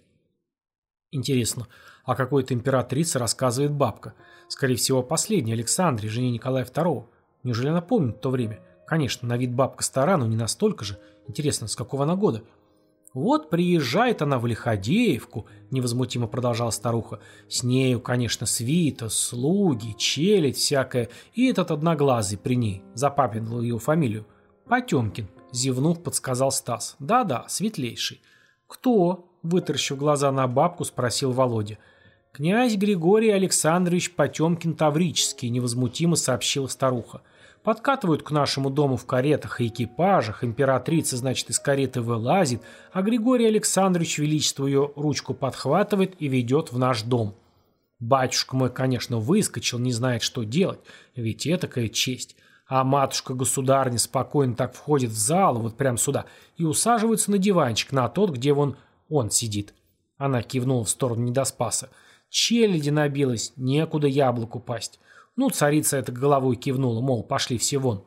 Интересно, о какой-то императрице рассказывает бабка? Скорее всего, последней, Александре, жене Николая второго. Неужели она помнит то время? Конечно, на вид бабка стара, но не настолько же. Интересно, с какого она года? «Вот приезжает она в Лиходеевку», — невозмутимо продолжала старуха. «С нею, конечно, свита, слуги, челядь всякая, и этот одноглазый при ней», — запамятовал ее фамилию. «Потемкин», — зевнув, подсказал Стас. «Да-да, светлейший». «Кто?» — вытаращив глаза на бабку, спросил Володя. «Князь Григорий Александрович Потемкин Таврический», — невозмутимо сообщила старуха. «Подкатывают к нашему дому в каретах и экипажах, императрица, значит, из кареты вылазит, а Григорий Александрович величество ее ручку подхватывает и ведет в наш дом. Батюшка мой, конечно, выскочил, не знает, что делать, ведь этакая честь. А матушка-государня спокойно так входит в зал, вот прямо сюда, и усаживается на диванчик, на тот, где вон он сидит». Она кивнула в сторону Недоспаса. «Челяди набилась, некуда яблоку пасть». Ну, царица эта головой кивнула, мол, пошли все вон.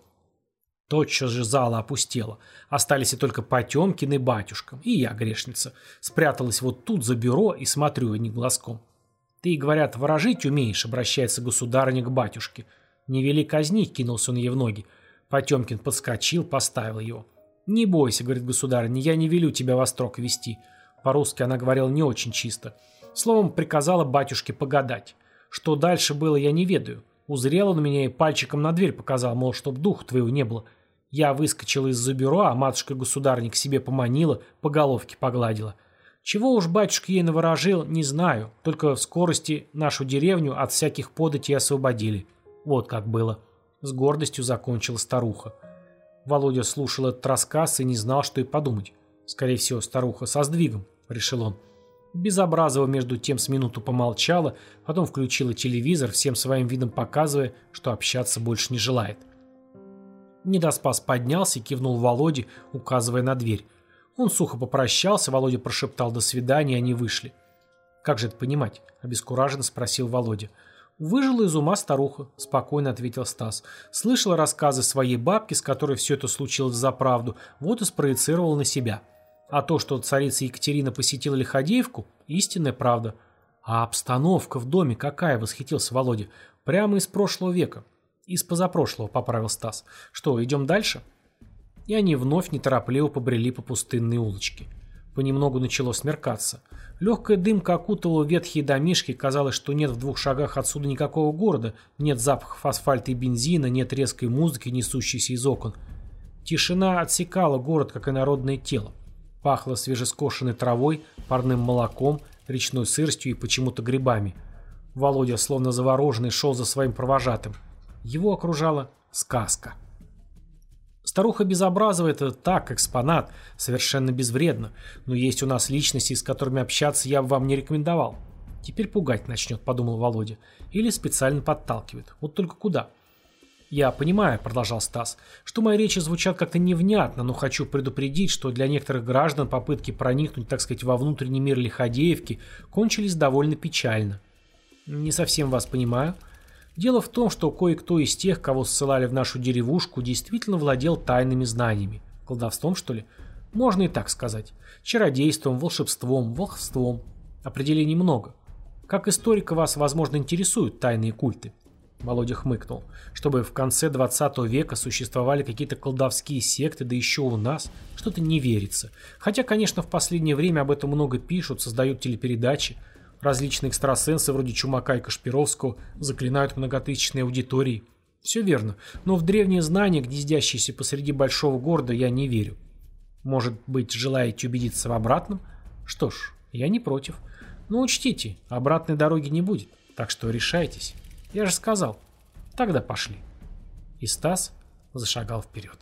Тотчас же зала опустела. Остались и только Потемкин и батюшка. И я, грешница, спряталась вот тут за бюро и смотрю одним глазком. «Ты, говорят, ворожить умеешь», — обращается государыня к батюшке. «Не вели казнить», — кинулся он ей в ноги. Потемкин подскочил, поставил его. «Не бойся», — говорит государыня, — «я не велю тебя во строк вести». По-русски она говорила не очень чисто. Словом, приказала батюшке погадать. Что дальше было, я не ведаю. Узрел он меня и пальчиком на дверь показал, мол, чтоб духа твоего не было. Я выскочила из-за бюро, а матушка-государня к себе поманила, по головке погладила. Чего уж батюшка ей наворожил, не знаю, только в скорости нашу деревню от всяких податей освободили. Вот как было. С гордостью закончила старуха. Володя слушал этот рассказ и не знал, что и подумать. Скорее всего, старуха со сдвигом, решил он. Безобразова между тем с минуту помолчала, потом включила телевизор, всем своим видом показывая, что общаться больше не желает. Недоспас поднялся и кивнул Володе, указывая на дверь. Он сухо попрощался, Володя прошептал «до свидания», и они вышли. «Как же это понимать?» – обескураженно спросил Володя. «Выжила из ума старуха», – спокойно ответил Стас. «Слышала рассказы своей бабки, с которой все это случилось взаправду, вот и спроецировала на себя». А то, что царица Екатерина посетила Лиходеевку, истинная правда. А обстановка в доме какая, восхитился Володя. Прямо из прошлого века. Из позапрошлого, поправил Стас. Что, идем дальше? И они вновь неторопливо побрели по пустынной улочке. Понемногу начало смеркаться. Легкая дымка окутывала ветхие домишки, казалось, что нет в двух шагах отсюда никакого города, нет запахов асфальта и бензина, нет резкой музыки, несущейся из окон. Тишина отсекала город, как инородное тело. Пахло свежескошенной травой, парным молоком, речной сыростью и почему-то грибами. Володя, словно завороженный, шел за своим провожатым. Его окружала сказка. Старуха Безобразова — это так, экспонат, совершенно безвредно, но есть у нас личности, с которыми общаться я бы вам не рекомендовал. Теперь пугать начнет, подумал Володя, или специально подталкивает. Вот только куда? Я понимаю, продолжал Стас, что мои речи звучат как-то невнятно, но хочу предупредить, что для некоторых граждан попытки проникнуть, так сказать, во внутренний мир Лиходеевки кончились довольно печально. Не совсем вас понимаю. Дело в том, что кое-кто из тех, кого ссылали в нашу деревушку, действительно владел тайными знаниями. Колдовством, что ли? Можно и так сказать. Чародейством, волшебством, волхвством. Определений много. Как историка вас, возможно, интересуют тайные культы. Володя хмыкнул. Чтобы в конце двадцатого века существовали какие-то колдовские секты, да еще у нас, что-то не верится. Хотя, конечно, в последнее время об этом много пишут, создают телепередачи. Различные экстрасенсы вроде Чумака и Кашпировского заклинают многотысячные аудитории. Все верно, но в древние знания, гнездящиеся посреди большого города, я не верю. Может быть, желаете убедиться в обратном? Что ж, я не против. Но учтите, обратной дороги не будет, так что решайтесь. Я же сказал. Тогда пошли. И Стас зашагал вперед.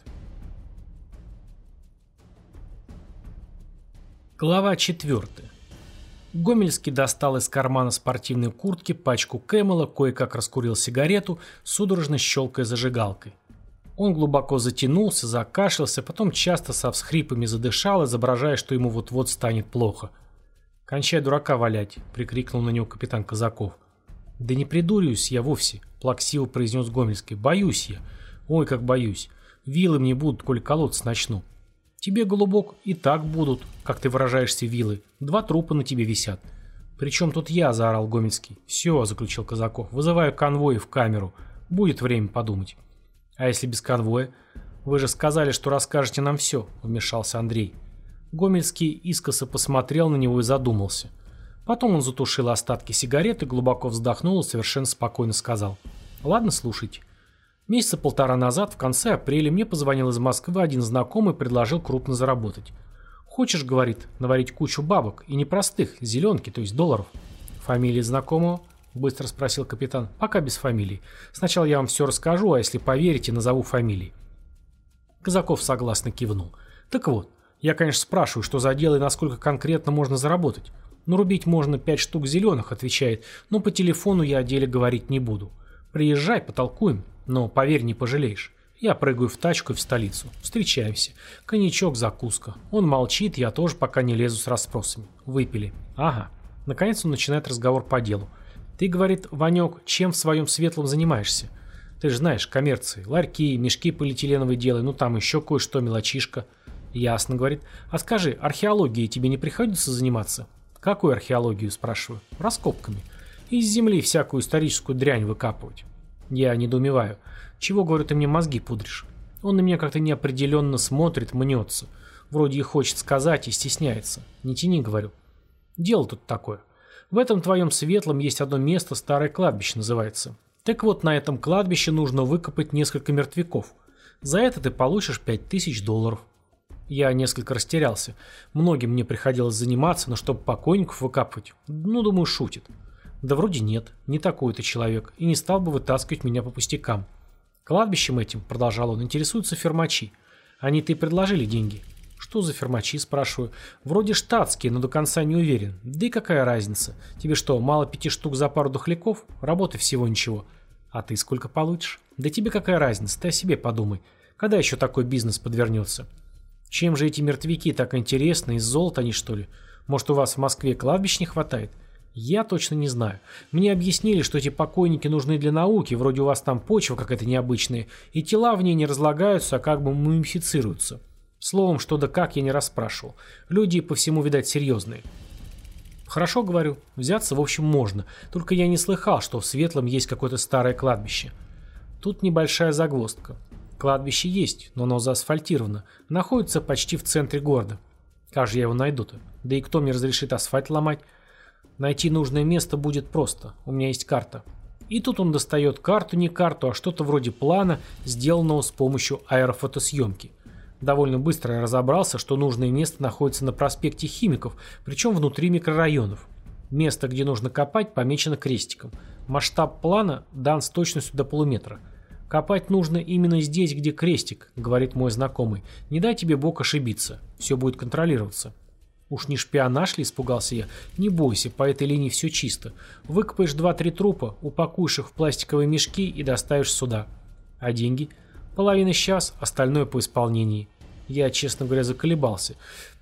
Глава четвертая. Гомельский достал из кармана спортивной куртки пачку Кэмела, кое-как раскурил сигарету, судорожно щелкая зажигалкой. Он глубоко затянулся, закашлялся, потом часто со всхрипами задышал, изображая, что ему вот-вот станет плохо. «Кончай дурака валять!» — прикрикнул на него капитан Казаков. «Да не придурюсь я вовсе!» — плаксиво произнес Гомельский. «Боюсь я! Ой, как боюсь! Вилы мне будут, коль колоться начну!» «Тебе, голубок, и так будут, как ты выражаешься, вилы. Два трупа на тебе висят». «Причем тут я?» – заорал Гомельский. «Все», – заключил Казаков. «Вызываю конвой в камеру. Будет время подумать». «А если без конвоя?» «Вы же сказали, что расскажете нам все», – вмешался Андрей. Гомельский искоса посмотрел на него и задумался. Потом он затушил остатки сигареты, глубоко вздохнул и совершенно спокойно сказал. «Ладно, слушайте. Месяца полтора назад, в конце апреля, мне позвонил из Москвы один знакомый и предложил крупно заработать. «Хочешь, — говорит, — наварить кучу бабок, и не простых, зеленки, то есть долларов». «Фамилия знакомого?» — быстро спросил капитан. «Пока без фамилии. Сначала я вам все расскажу, а если поверите, назову фамилии». Казаков согласно кивнул. «Так вот, я, конечно, спрашиваю, что за дело и насколько конкретно можно заработать. Ну, рубить можно пять штук зеленых, — отвечает, — но по телефону я о деле говорить не буду. Приезжай, потолкуем. Но, поверь, не пожалеешь. Я прыгаю в тачку и в столицу. Встречаемся. Коньячок, закуска. Он молчит, я тоже пока не лезу с расспросами. Выпили. Ага. Наконец он начинает разговор по делу. Ты, говорит, Ванек, чем в своем светлом занимаешься? Ты же знаешь, коммерции. Ларьки, мешки полиэтиленовые делай, ну там еще кое-что, мелочишка. Ясно, говорит. А скажи, археологией тебе не приходится заниматься? Какую археологию, спрашиваю? Раскопками. Из земли всякую историческую дрянь выкапывать. Я недоумеваю. Чего, говорю, ты мне мозги пудришь? Он на меня как-то неопределенно смотрит, мнется. Вроде и хочет сказать, и стесняется. Не тяни, говорю. Дело тут такое. В этом твоем светлом есть одно место, старое кладбище называется. Так вот, на этом кладбище нужно выкопать несколько мертвяков. За это ты получишь пять тысяч долларов. Я несколько растерялся. Многим мне приходилось заниматься, но чтобы покойников выкапывать, ну, думаю, шутит. Да вроде нет, не такой ты человек, и не стал бы вытаскивать меня по пустякам. Кладбищем этим, продолжал он, интересуются фермачи. Они-то и предложили деньги. Что за фермачи, спрашиваю. Вроде штатские, но до конца не уверен. Да и какая разница? Тебе что, мало пяти штук за пару дохляков? Работы всего ничего. А ты сколько получишь? Да тебе какая разница, ты о себе подумай. Когда еще такой бизнес подвернется? Чем же эти мертвяки так интересны? Из золота они, что ли? Может, у вас в Москве кладбищ не хватает? Я точно не знаю. Мне объяснили, что эти покойники нужны для науки, вроде у вас там почва какая-то необычная, и тела в ней не разлагаются, а как бы мумифицируются. Словом, что да как, я не расспрашивал. Люди по всему, видать, серьезные. Хорошо, говорю, взяться, в общем, можно. Только я не слыхал, что в Светлом есть какое-то старое кладбище. Тут небольшая загвоздка. Кладбище есть, но оно заасфальтировано. Находится почти в центре города. Как же я его найду-то? Да и кто мне разрешит асфальт ломать? Найти нужное место будет просто. У меня есть карта. И тут он достает карту, не карту, а что-то вроде плана, сделанного с помощью аэрофотосъемки. Довольно быстро я разобрался, что нужное место находится на проспекте Химиков, причем внутри микрорайонов. Место, где нужно копать, помечено крестиком. Масштаб плана дан с точностью до полуметра. «Копать нужно именно здесь, где крестик», — говорит мой знакомый. «Не дай тебе Бог ошибиться. Все будет контролироваться». «Уж не шпионаж ли?» — испугался я. «Не бойся, по этой линии все чисто. Выкопаешь два-три трупа, упакуешь их в пластиковые мешки и доставишь сюда. А деньги? Половина сейчас, остальное по исполнении». Я, честно говоря, заколебался.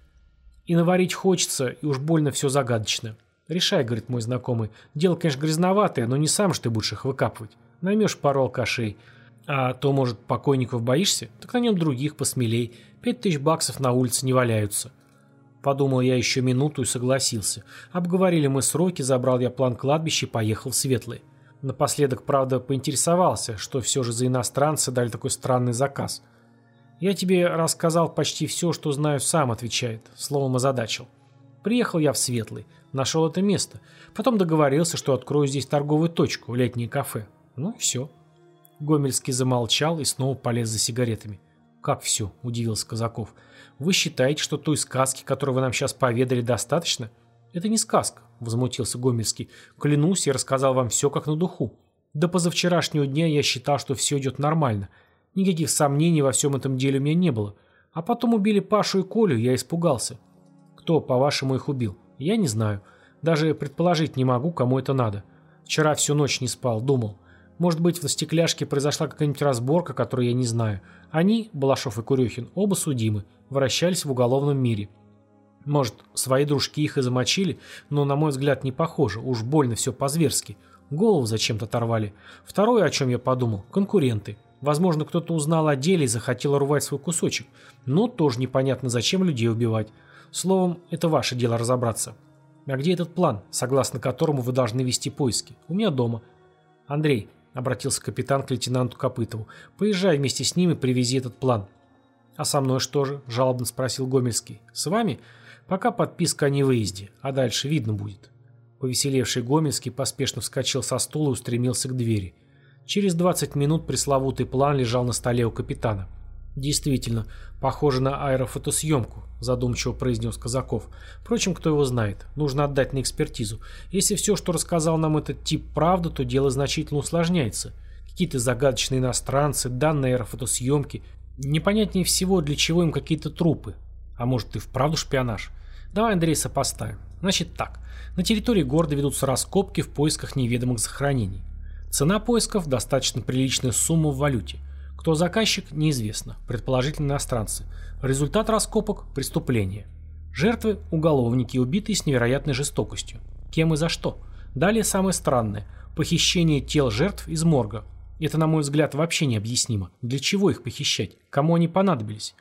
И наварить хочется, и уж больно все загадочно. «Решай», — говорит мой знакомый. «Дело, конечно, грязноватое, но не сам же ты будешь их выкапывать. Наймешь пару алкашей. А то, может, покойников боишься? Так на нем других посмелей. Пять тысяч баксов на улице не валяются». Подумал я еще минуту и согласился. Обговорили мы сроки, забрал я план кладбища и поехал в Светлое. Напоследок, правда, поинтересовался, что все же за иностранцы дали такой странный заказ. «Я тебе рассказал почти все, что знаю сам», — отвечает. Словом, озадачил. Приехал я в Светлый, нашел это место. Потом договорился, что открою здесь торговую точку, летнее кафе. Ну и все. Гомельский замолчал и снова полез за сигаретами. «Как все?» – удивился Казаков. «Вы считаете, что той сказки, которую вы нам сейчас поведали, достаточно?» «Это не сказка», – возмутился Гомельский. «Клянусь, я рассказал вам все как на духу. До позавчерашнего дня я считал, что все идет нормально. Никаких сомнений во всем этом деле у меня не было. А потом убили Пашу и Колю, я испугался. Кто, по-вашему, их убил? Я не знаю. Даже предположить не могу, кому это надо. Вчера всю ночь не спал, думал. Может быть, в стекляшке произошла какая-нибудь разборка, которую я не знаю. Они, Балашов и Курехин, оба судимы, вращались в уголовном мире. Может, свои дружки их и замочили, но, на мой взгляд, не похоже. Уж больно все по-зверски. Голову зачем-то оторвали. Второе, о чем я подумал, конкуренты. Возможно, кто-то узнал о деле и захотел урвать свой кусочек. Но тоже непонятно, зачем людей убивать. Словом, это ваше дело разобраться. А где этот план, согласно которому вы должны вести поиски? У меня дома. Андрей, обратился капитан к лейтенанту Копытову, поезжай вместе с ним и привези этот план. А со мной что же? Жалобно спросил Гомельский. С вами? Пока подписка о невыезде, а дальше видно будет. Повеселевший Гомельский поспешно вскочил со стула и устремился к двери. Через двадцать минут пресловутый план лежал на столе у капитана. «Действительно, похоже на аэрофотосъемку», – задумчиво произнес Казаков. «Впрочем, кто его знает. Нужно отдать на экспертизу. Если все, что рассказал нам этот тип, правда, то дело значительно усложняется. Какие-то загадочные иностранцы, данные аэрофотосъемки. Непонятнее всего, для чего им какие-то трупы. А может, и вправду шпионаж? Давай, Андрей, сопоставим. Значит так. На территории города ведутся раскопки в поисках неведомых захоронений. Цена поисков – достаточно приличная сумма в валюте. Кто заказчик – неизвестно, предположительно иностранцы. Результат раскопок – преступление. Жертвы – уголовники, убитые с невероятной жестокостью. Кем и за что? Далее самое странное – похищение тел жертв из морга. Это, на мой взгляд, вообще необъяснимо. Для чего их похищать? Кому они понадобились?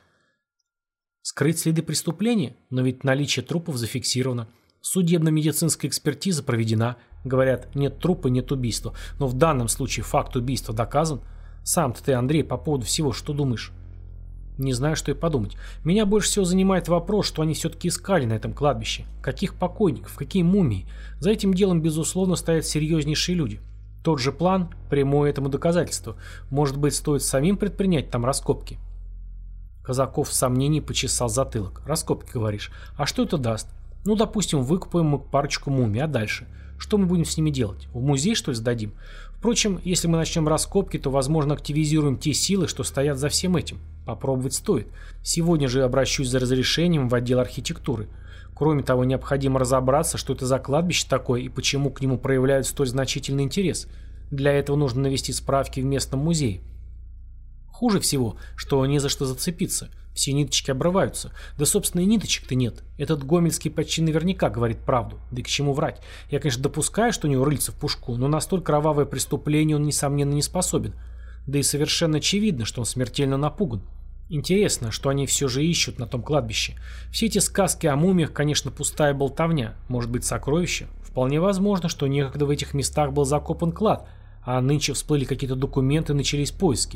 Скрыть следы преступления? Но ведь наличие трупов зафиксировано. Судебно-медицинская экспертиза проведена. Говорят, нет трупа, нет убийства. Но в данном случае факт убийства доказан. Сам-то ты, Андрей, по поводу всего что думаешь? Не знаю, что и подумать. Меня больше всего занимает вопрос, что они все-таки искали на этом кладбище. Каких покойников, какие мумии? За этим делом, безусловно, стоят серьезнейшие люди. Тот же план – прямое этому доказательство. Может быть, стоит самим предпринять там раскопки? Казаков в сомнении почесал затылок. Раскопки, говоришь. А что это даст? Ну, допустим, выкопаем мы парочку мумий, а дальше? Что мы будем с ними делать? В музей, что ли, сдадим? Впрочем, если мы начнем раскопки, то, возможно, активизируем те силы, что стоят за всем этим. Попробовать стоит. Сегодня же обращусь за разрешением в отдел архитектуры. Кроме того, необходимо разобраться, что это за кладбище такое и почему к нему проявляют столь значительный интерес. Для этого нужно навести справки в местном музее. Хуже всего, что не за что зацепиться. Все ниточки обрываются. Да, собственно, и ниточек-то нет. Этот Гомельский почти наверняка говорит правду. Да и к чему врать? Я, конечно, допускаю, что у него рыльца в пушку, но на столь кровавое преступление он, несомненно, не способен. Да и совершенно очевидно, что он смертельно напуган. Интересно, что они все же ищут на том кладбище. Все эти сказки о мумиях, конечно, пустая болтовня. Может быть, сокровища? Вполне возможно, что некогда в этих местах был закопан клад, а нынче всплыли какие-то документы и начались поиски.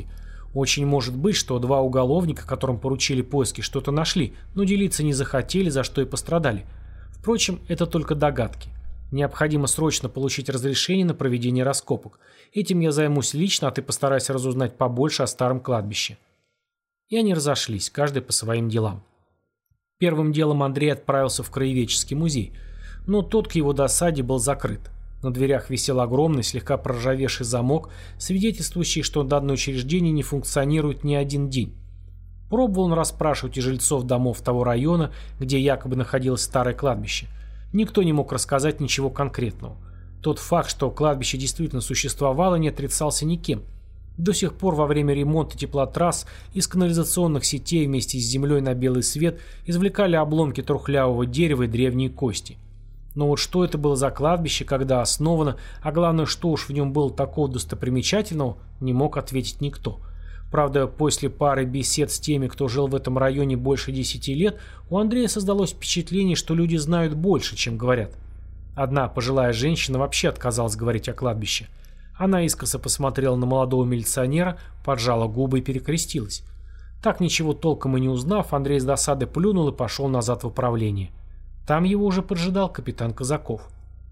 Очень может быть, что два уголовника, которым поручили поиски, что-то нашли, но делиться не захотели, за что и пострадали. Впрочем, это только догадки. Необходимо срочно получить разрешение на проведение раскопок. Этим я займусь лично, а ты постарайся разузнать побольше о старом кладбище». И они разошлись, каждый по своим делам. Первым делом Андрей отправился в краеведческий музей, но тот к его досаде был закрыт. На дверях висел огромный, слегка проржавевший замок, свидетельствующий, что данное учреждение не функционирует ни один день. Пробовал он расспрашивать и жильцов домов того района, где якобы находилось старое кладбище. Никто не мог рассказать ничего конкретного. Тот факт, что кладбище действительно существовало, не отрицался никем. До сих пор во время ремонта теплотрасс из канализационных сетей вместе с землей на белый свет извлекали обломки трухлявого дерева и древние кости. Но вот что это было за кладбище, когда основано, а главное, что уж в нем было такого достопримечательного, не мог ответить никто. Правда, после пары бесед с теми, кто жил в этом районе больше десяти лет, у Андрея создалось впечатление, что люди знают больше, чем говорят. Одна пожилая женщина вообще отказалась говорить о кладбище. Она искоса посмотрела на молодого милиционера, поджала губы и перекрестилась. Так ничего толком и не узнав, Андрей с досады плюнул и пошел назад в управление. Там его уже поджидал капитан Казаков.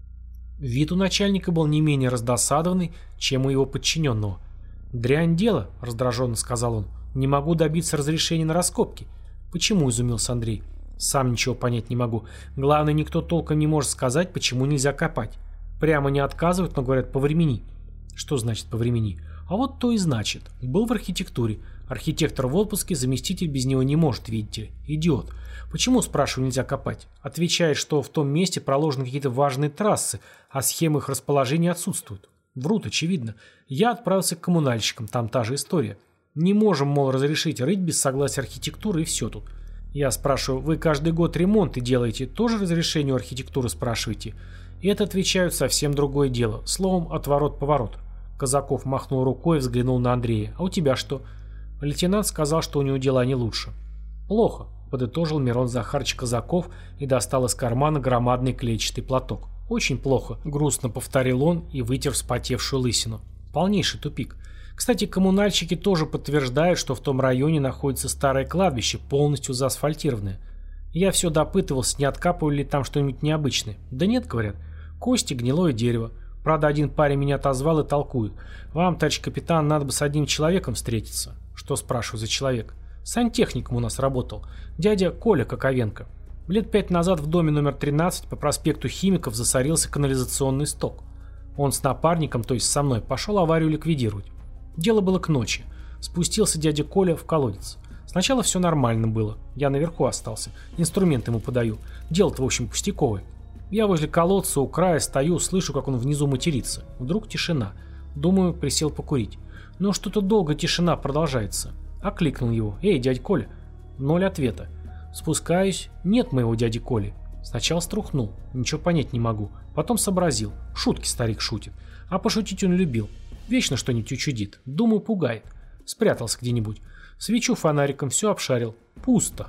Вид у начальника был не менее раздосадованный, чем у его подчиненного. «Дрянь дело», — раздраженно сказал он. «Не могу добиться разрешения на раскопки». «Почему?» — изумился Андрей. «Сам ничего понять не могу. Главное, никто толком не может сказать, почему нельзя копать. Прямо не отказывают, но говорят повремени». «Что значит повремени?» «А вот то и значит. Был в архитектуре. Архитектор в отпуске, заместитель без него не может, видите ли. Идиот. Почему, спрашиваю, нельзя копать? Отвечает, что в том месте проложены какие-то важные трассы, а схемы их расположения отсутствуют. Врут, очевидно. Я отправился к коммунальщикам, там та же история. Не можем, мол, разрешить рыть без согласия архитектуры, и все тут. Я спрашиваю, вы каждый год ремонты делаете, тоже разрешение у архитектуры спрашиваете? И это отвечают совсем другое дело. Словом, отворот-поворот. Казаков махнул рукой и взглянул на Андрея. «А у тебя что?» Лейтенант сказал, что у него дела не лучше. «Плохо», — подытожил Мирон Захарович Казаков и достал из кармана громадный клетчатый платок. «Очень плохо», — грустно повторил он и вытер вспотевшую лысину. «Полнейший тупик. Кстати, коммунальщики тоже подтверждают, что в том районе находится старое кладбище, полностью заасфальтированное. Я все допытывался, не откапывали ли там что-нибудь необычное. Да нет, говорят. Кости, гнилое дерево. Правда, один парень меня отозвал и толкует. Вам, товарищ капитан, надо бы с одним человеком встретиться». «Что, спрашиваю, за человек?» «Сантехником у нас работал. Дядя Коля Коковенко. Лет пять назад в доме номер тринадцать по проспекту Химиков засорился канализационный сток. Он с напарником, то есть со мной, пошел аварию ликвидировать. Дело было к ночи. Спустился дядя Коля в колодец. Сначала все нормально было. Я наверху остался. Инструмент ему подаю. Дело-то, в общем, пустяковое. Я возле колодца у края стою, слышу, как он внизу матерится. Вдруг тишина. Думаю, присел покурить. Но что-то долго тишина продолжается. Окликнул его. «Эй, дядя Коля!» Ноль ответа. Спускаюсь. Нет моего дяди Коли. Сначала струхнул. Ничего понять не могу. Потом сообразил. Шутки старик шутит. А пошутить он любил. Вечно что-нибудь учудит. Думаю, пугает. Спрятался где-нибудь. Свечу фонариком, все обшарил. Пусто.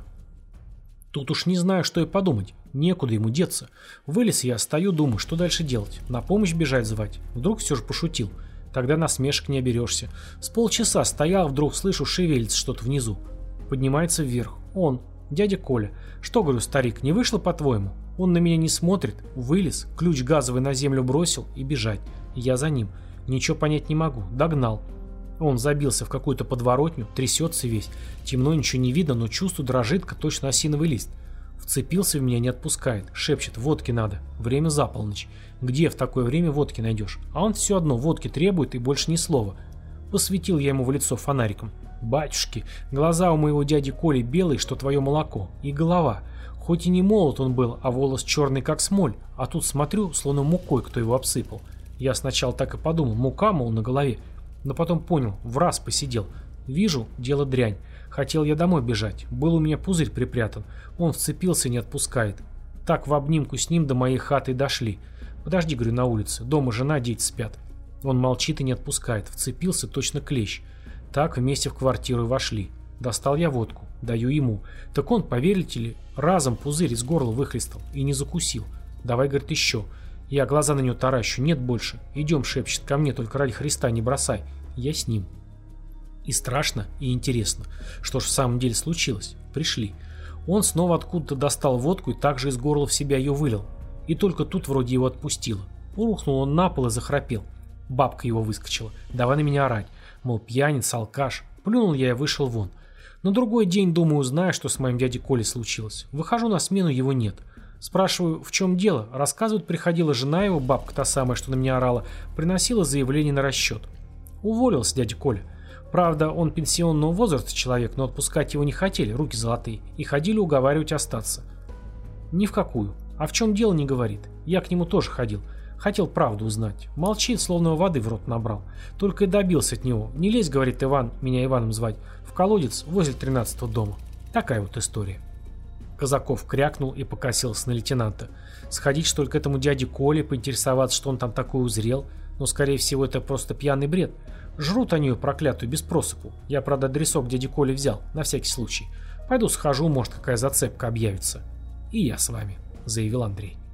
Тут уж не знаю, что и подумать. Некуда ему деться. Вылез я, стою, думаю, что дальше делать. На помощь бежать звать. Вдруг все же пошутил. Тогда насмешек не оберешься. С полчаса стоял, вдруг слышу, шевелится что-то внизу. Поднимается вверх. Он. Дядя Коля. Что, говорю, старик, не вышло по-твоему? Он на меня не смотрит. Вылез, ключ газовый на землю бросил и бежать. Я за ним. Ничего понять не могу. Догнал. Он забился в какую-то подворотню, трясется весь. Темно, ничего не видно, но чувствую, дрожит, как точно осиновый лист. Вцепился в меня, не отпускает. Шепчет, водки надо. Время за полночь. Где в такое время водки найдешь? А он все одно водки требует и больше ни слова. Посветил я ему в лицо фонариком. Батюшки, глаза у моего дяди Коли белые, что твое молоко. И голова. Хоть и не молод он был, а волос черный, как смоль. А тут смотрю, словно мукой кто его обсыпал. Я сначала так и подумал, мука, мол, на голове. Но потом понял, враз посидел. Вижу, дело дрянь. Хотел я домой бежать. Был у меня пузырь припрятан. Он вцепился и не отпускает. Так в обнимку с ним до моей хаты дошли. Подожди, говорю, на улице. Дома жена, дети спят. Он молчит и не отпускает. Вцепился точно клещ. Так вместе в квартиру вошли. Достал я водку. Даю ему. Так он, поверите ли, разом пузырь из горла выхлестал. И не закусил. Давай, говорит, еще. Я глаза на него таращу. Нет больше. Идем, шепчет, ко мне, только ради Христа не бросай. Я с ним. И страшно, и интересно. Что ж в самом деле случилось? Пришли. Он снова откуда-то достал водку и также из горла в себя ее вылил. И только тут вроде его отпустило. Рухнул он на пол и захрапел. Бабка его выскочила. Давай на меня орать. Мол, пьяниц, алкаш. Плюнул я и вышел вон. На другой день, думаю, знаю, что с моим дядей Колей случилось. Выхожу на смену, его нет. Спрашиваю, в чем дело? Рассказывают, приходила жена его, бабка та самая, что на меня орала, приносила заявление на расчет. Уволился дядя Коля. Правда, он пенсионного возраста человек, но отпускать его не хотели, руки золотые, и ходили уговаривать остаться. Ни в какую. А в чем дело, не говорит. Я к нему тоже ходил. Хотел правду узнать. Молчит, словно воды в рот набрал. Только и добился от него. Не лезь, говорит Иван, меня Иваном звать, в колодец возле тринадцатого дома. Такая вот история. Казаков крякнул и покосился на лейтенанта. Сходить, что ли, к этому дяде Коле, поинтересоваться, что он там такое узрел. Но, скорее всего, это просто пьяный бред. Жрут они ее проклятую без просыпу. Я, правда, адресок дяди Коли взял, на всякий случай. Пойду схожу, может, какая зацепка объявится. И я с вами, заявил Андрей.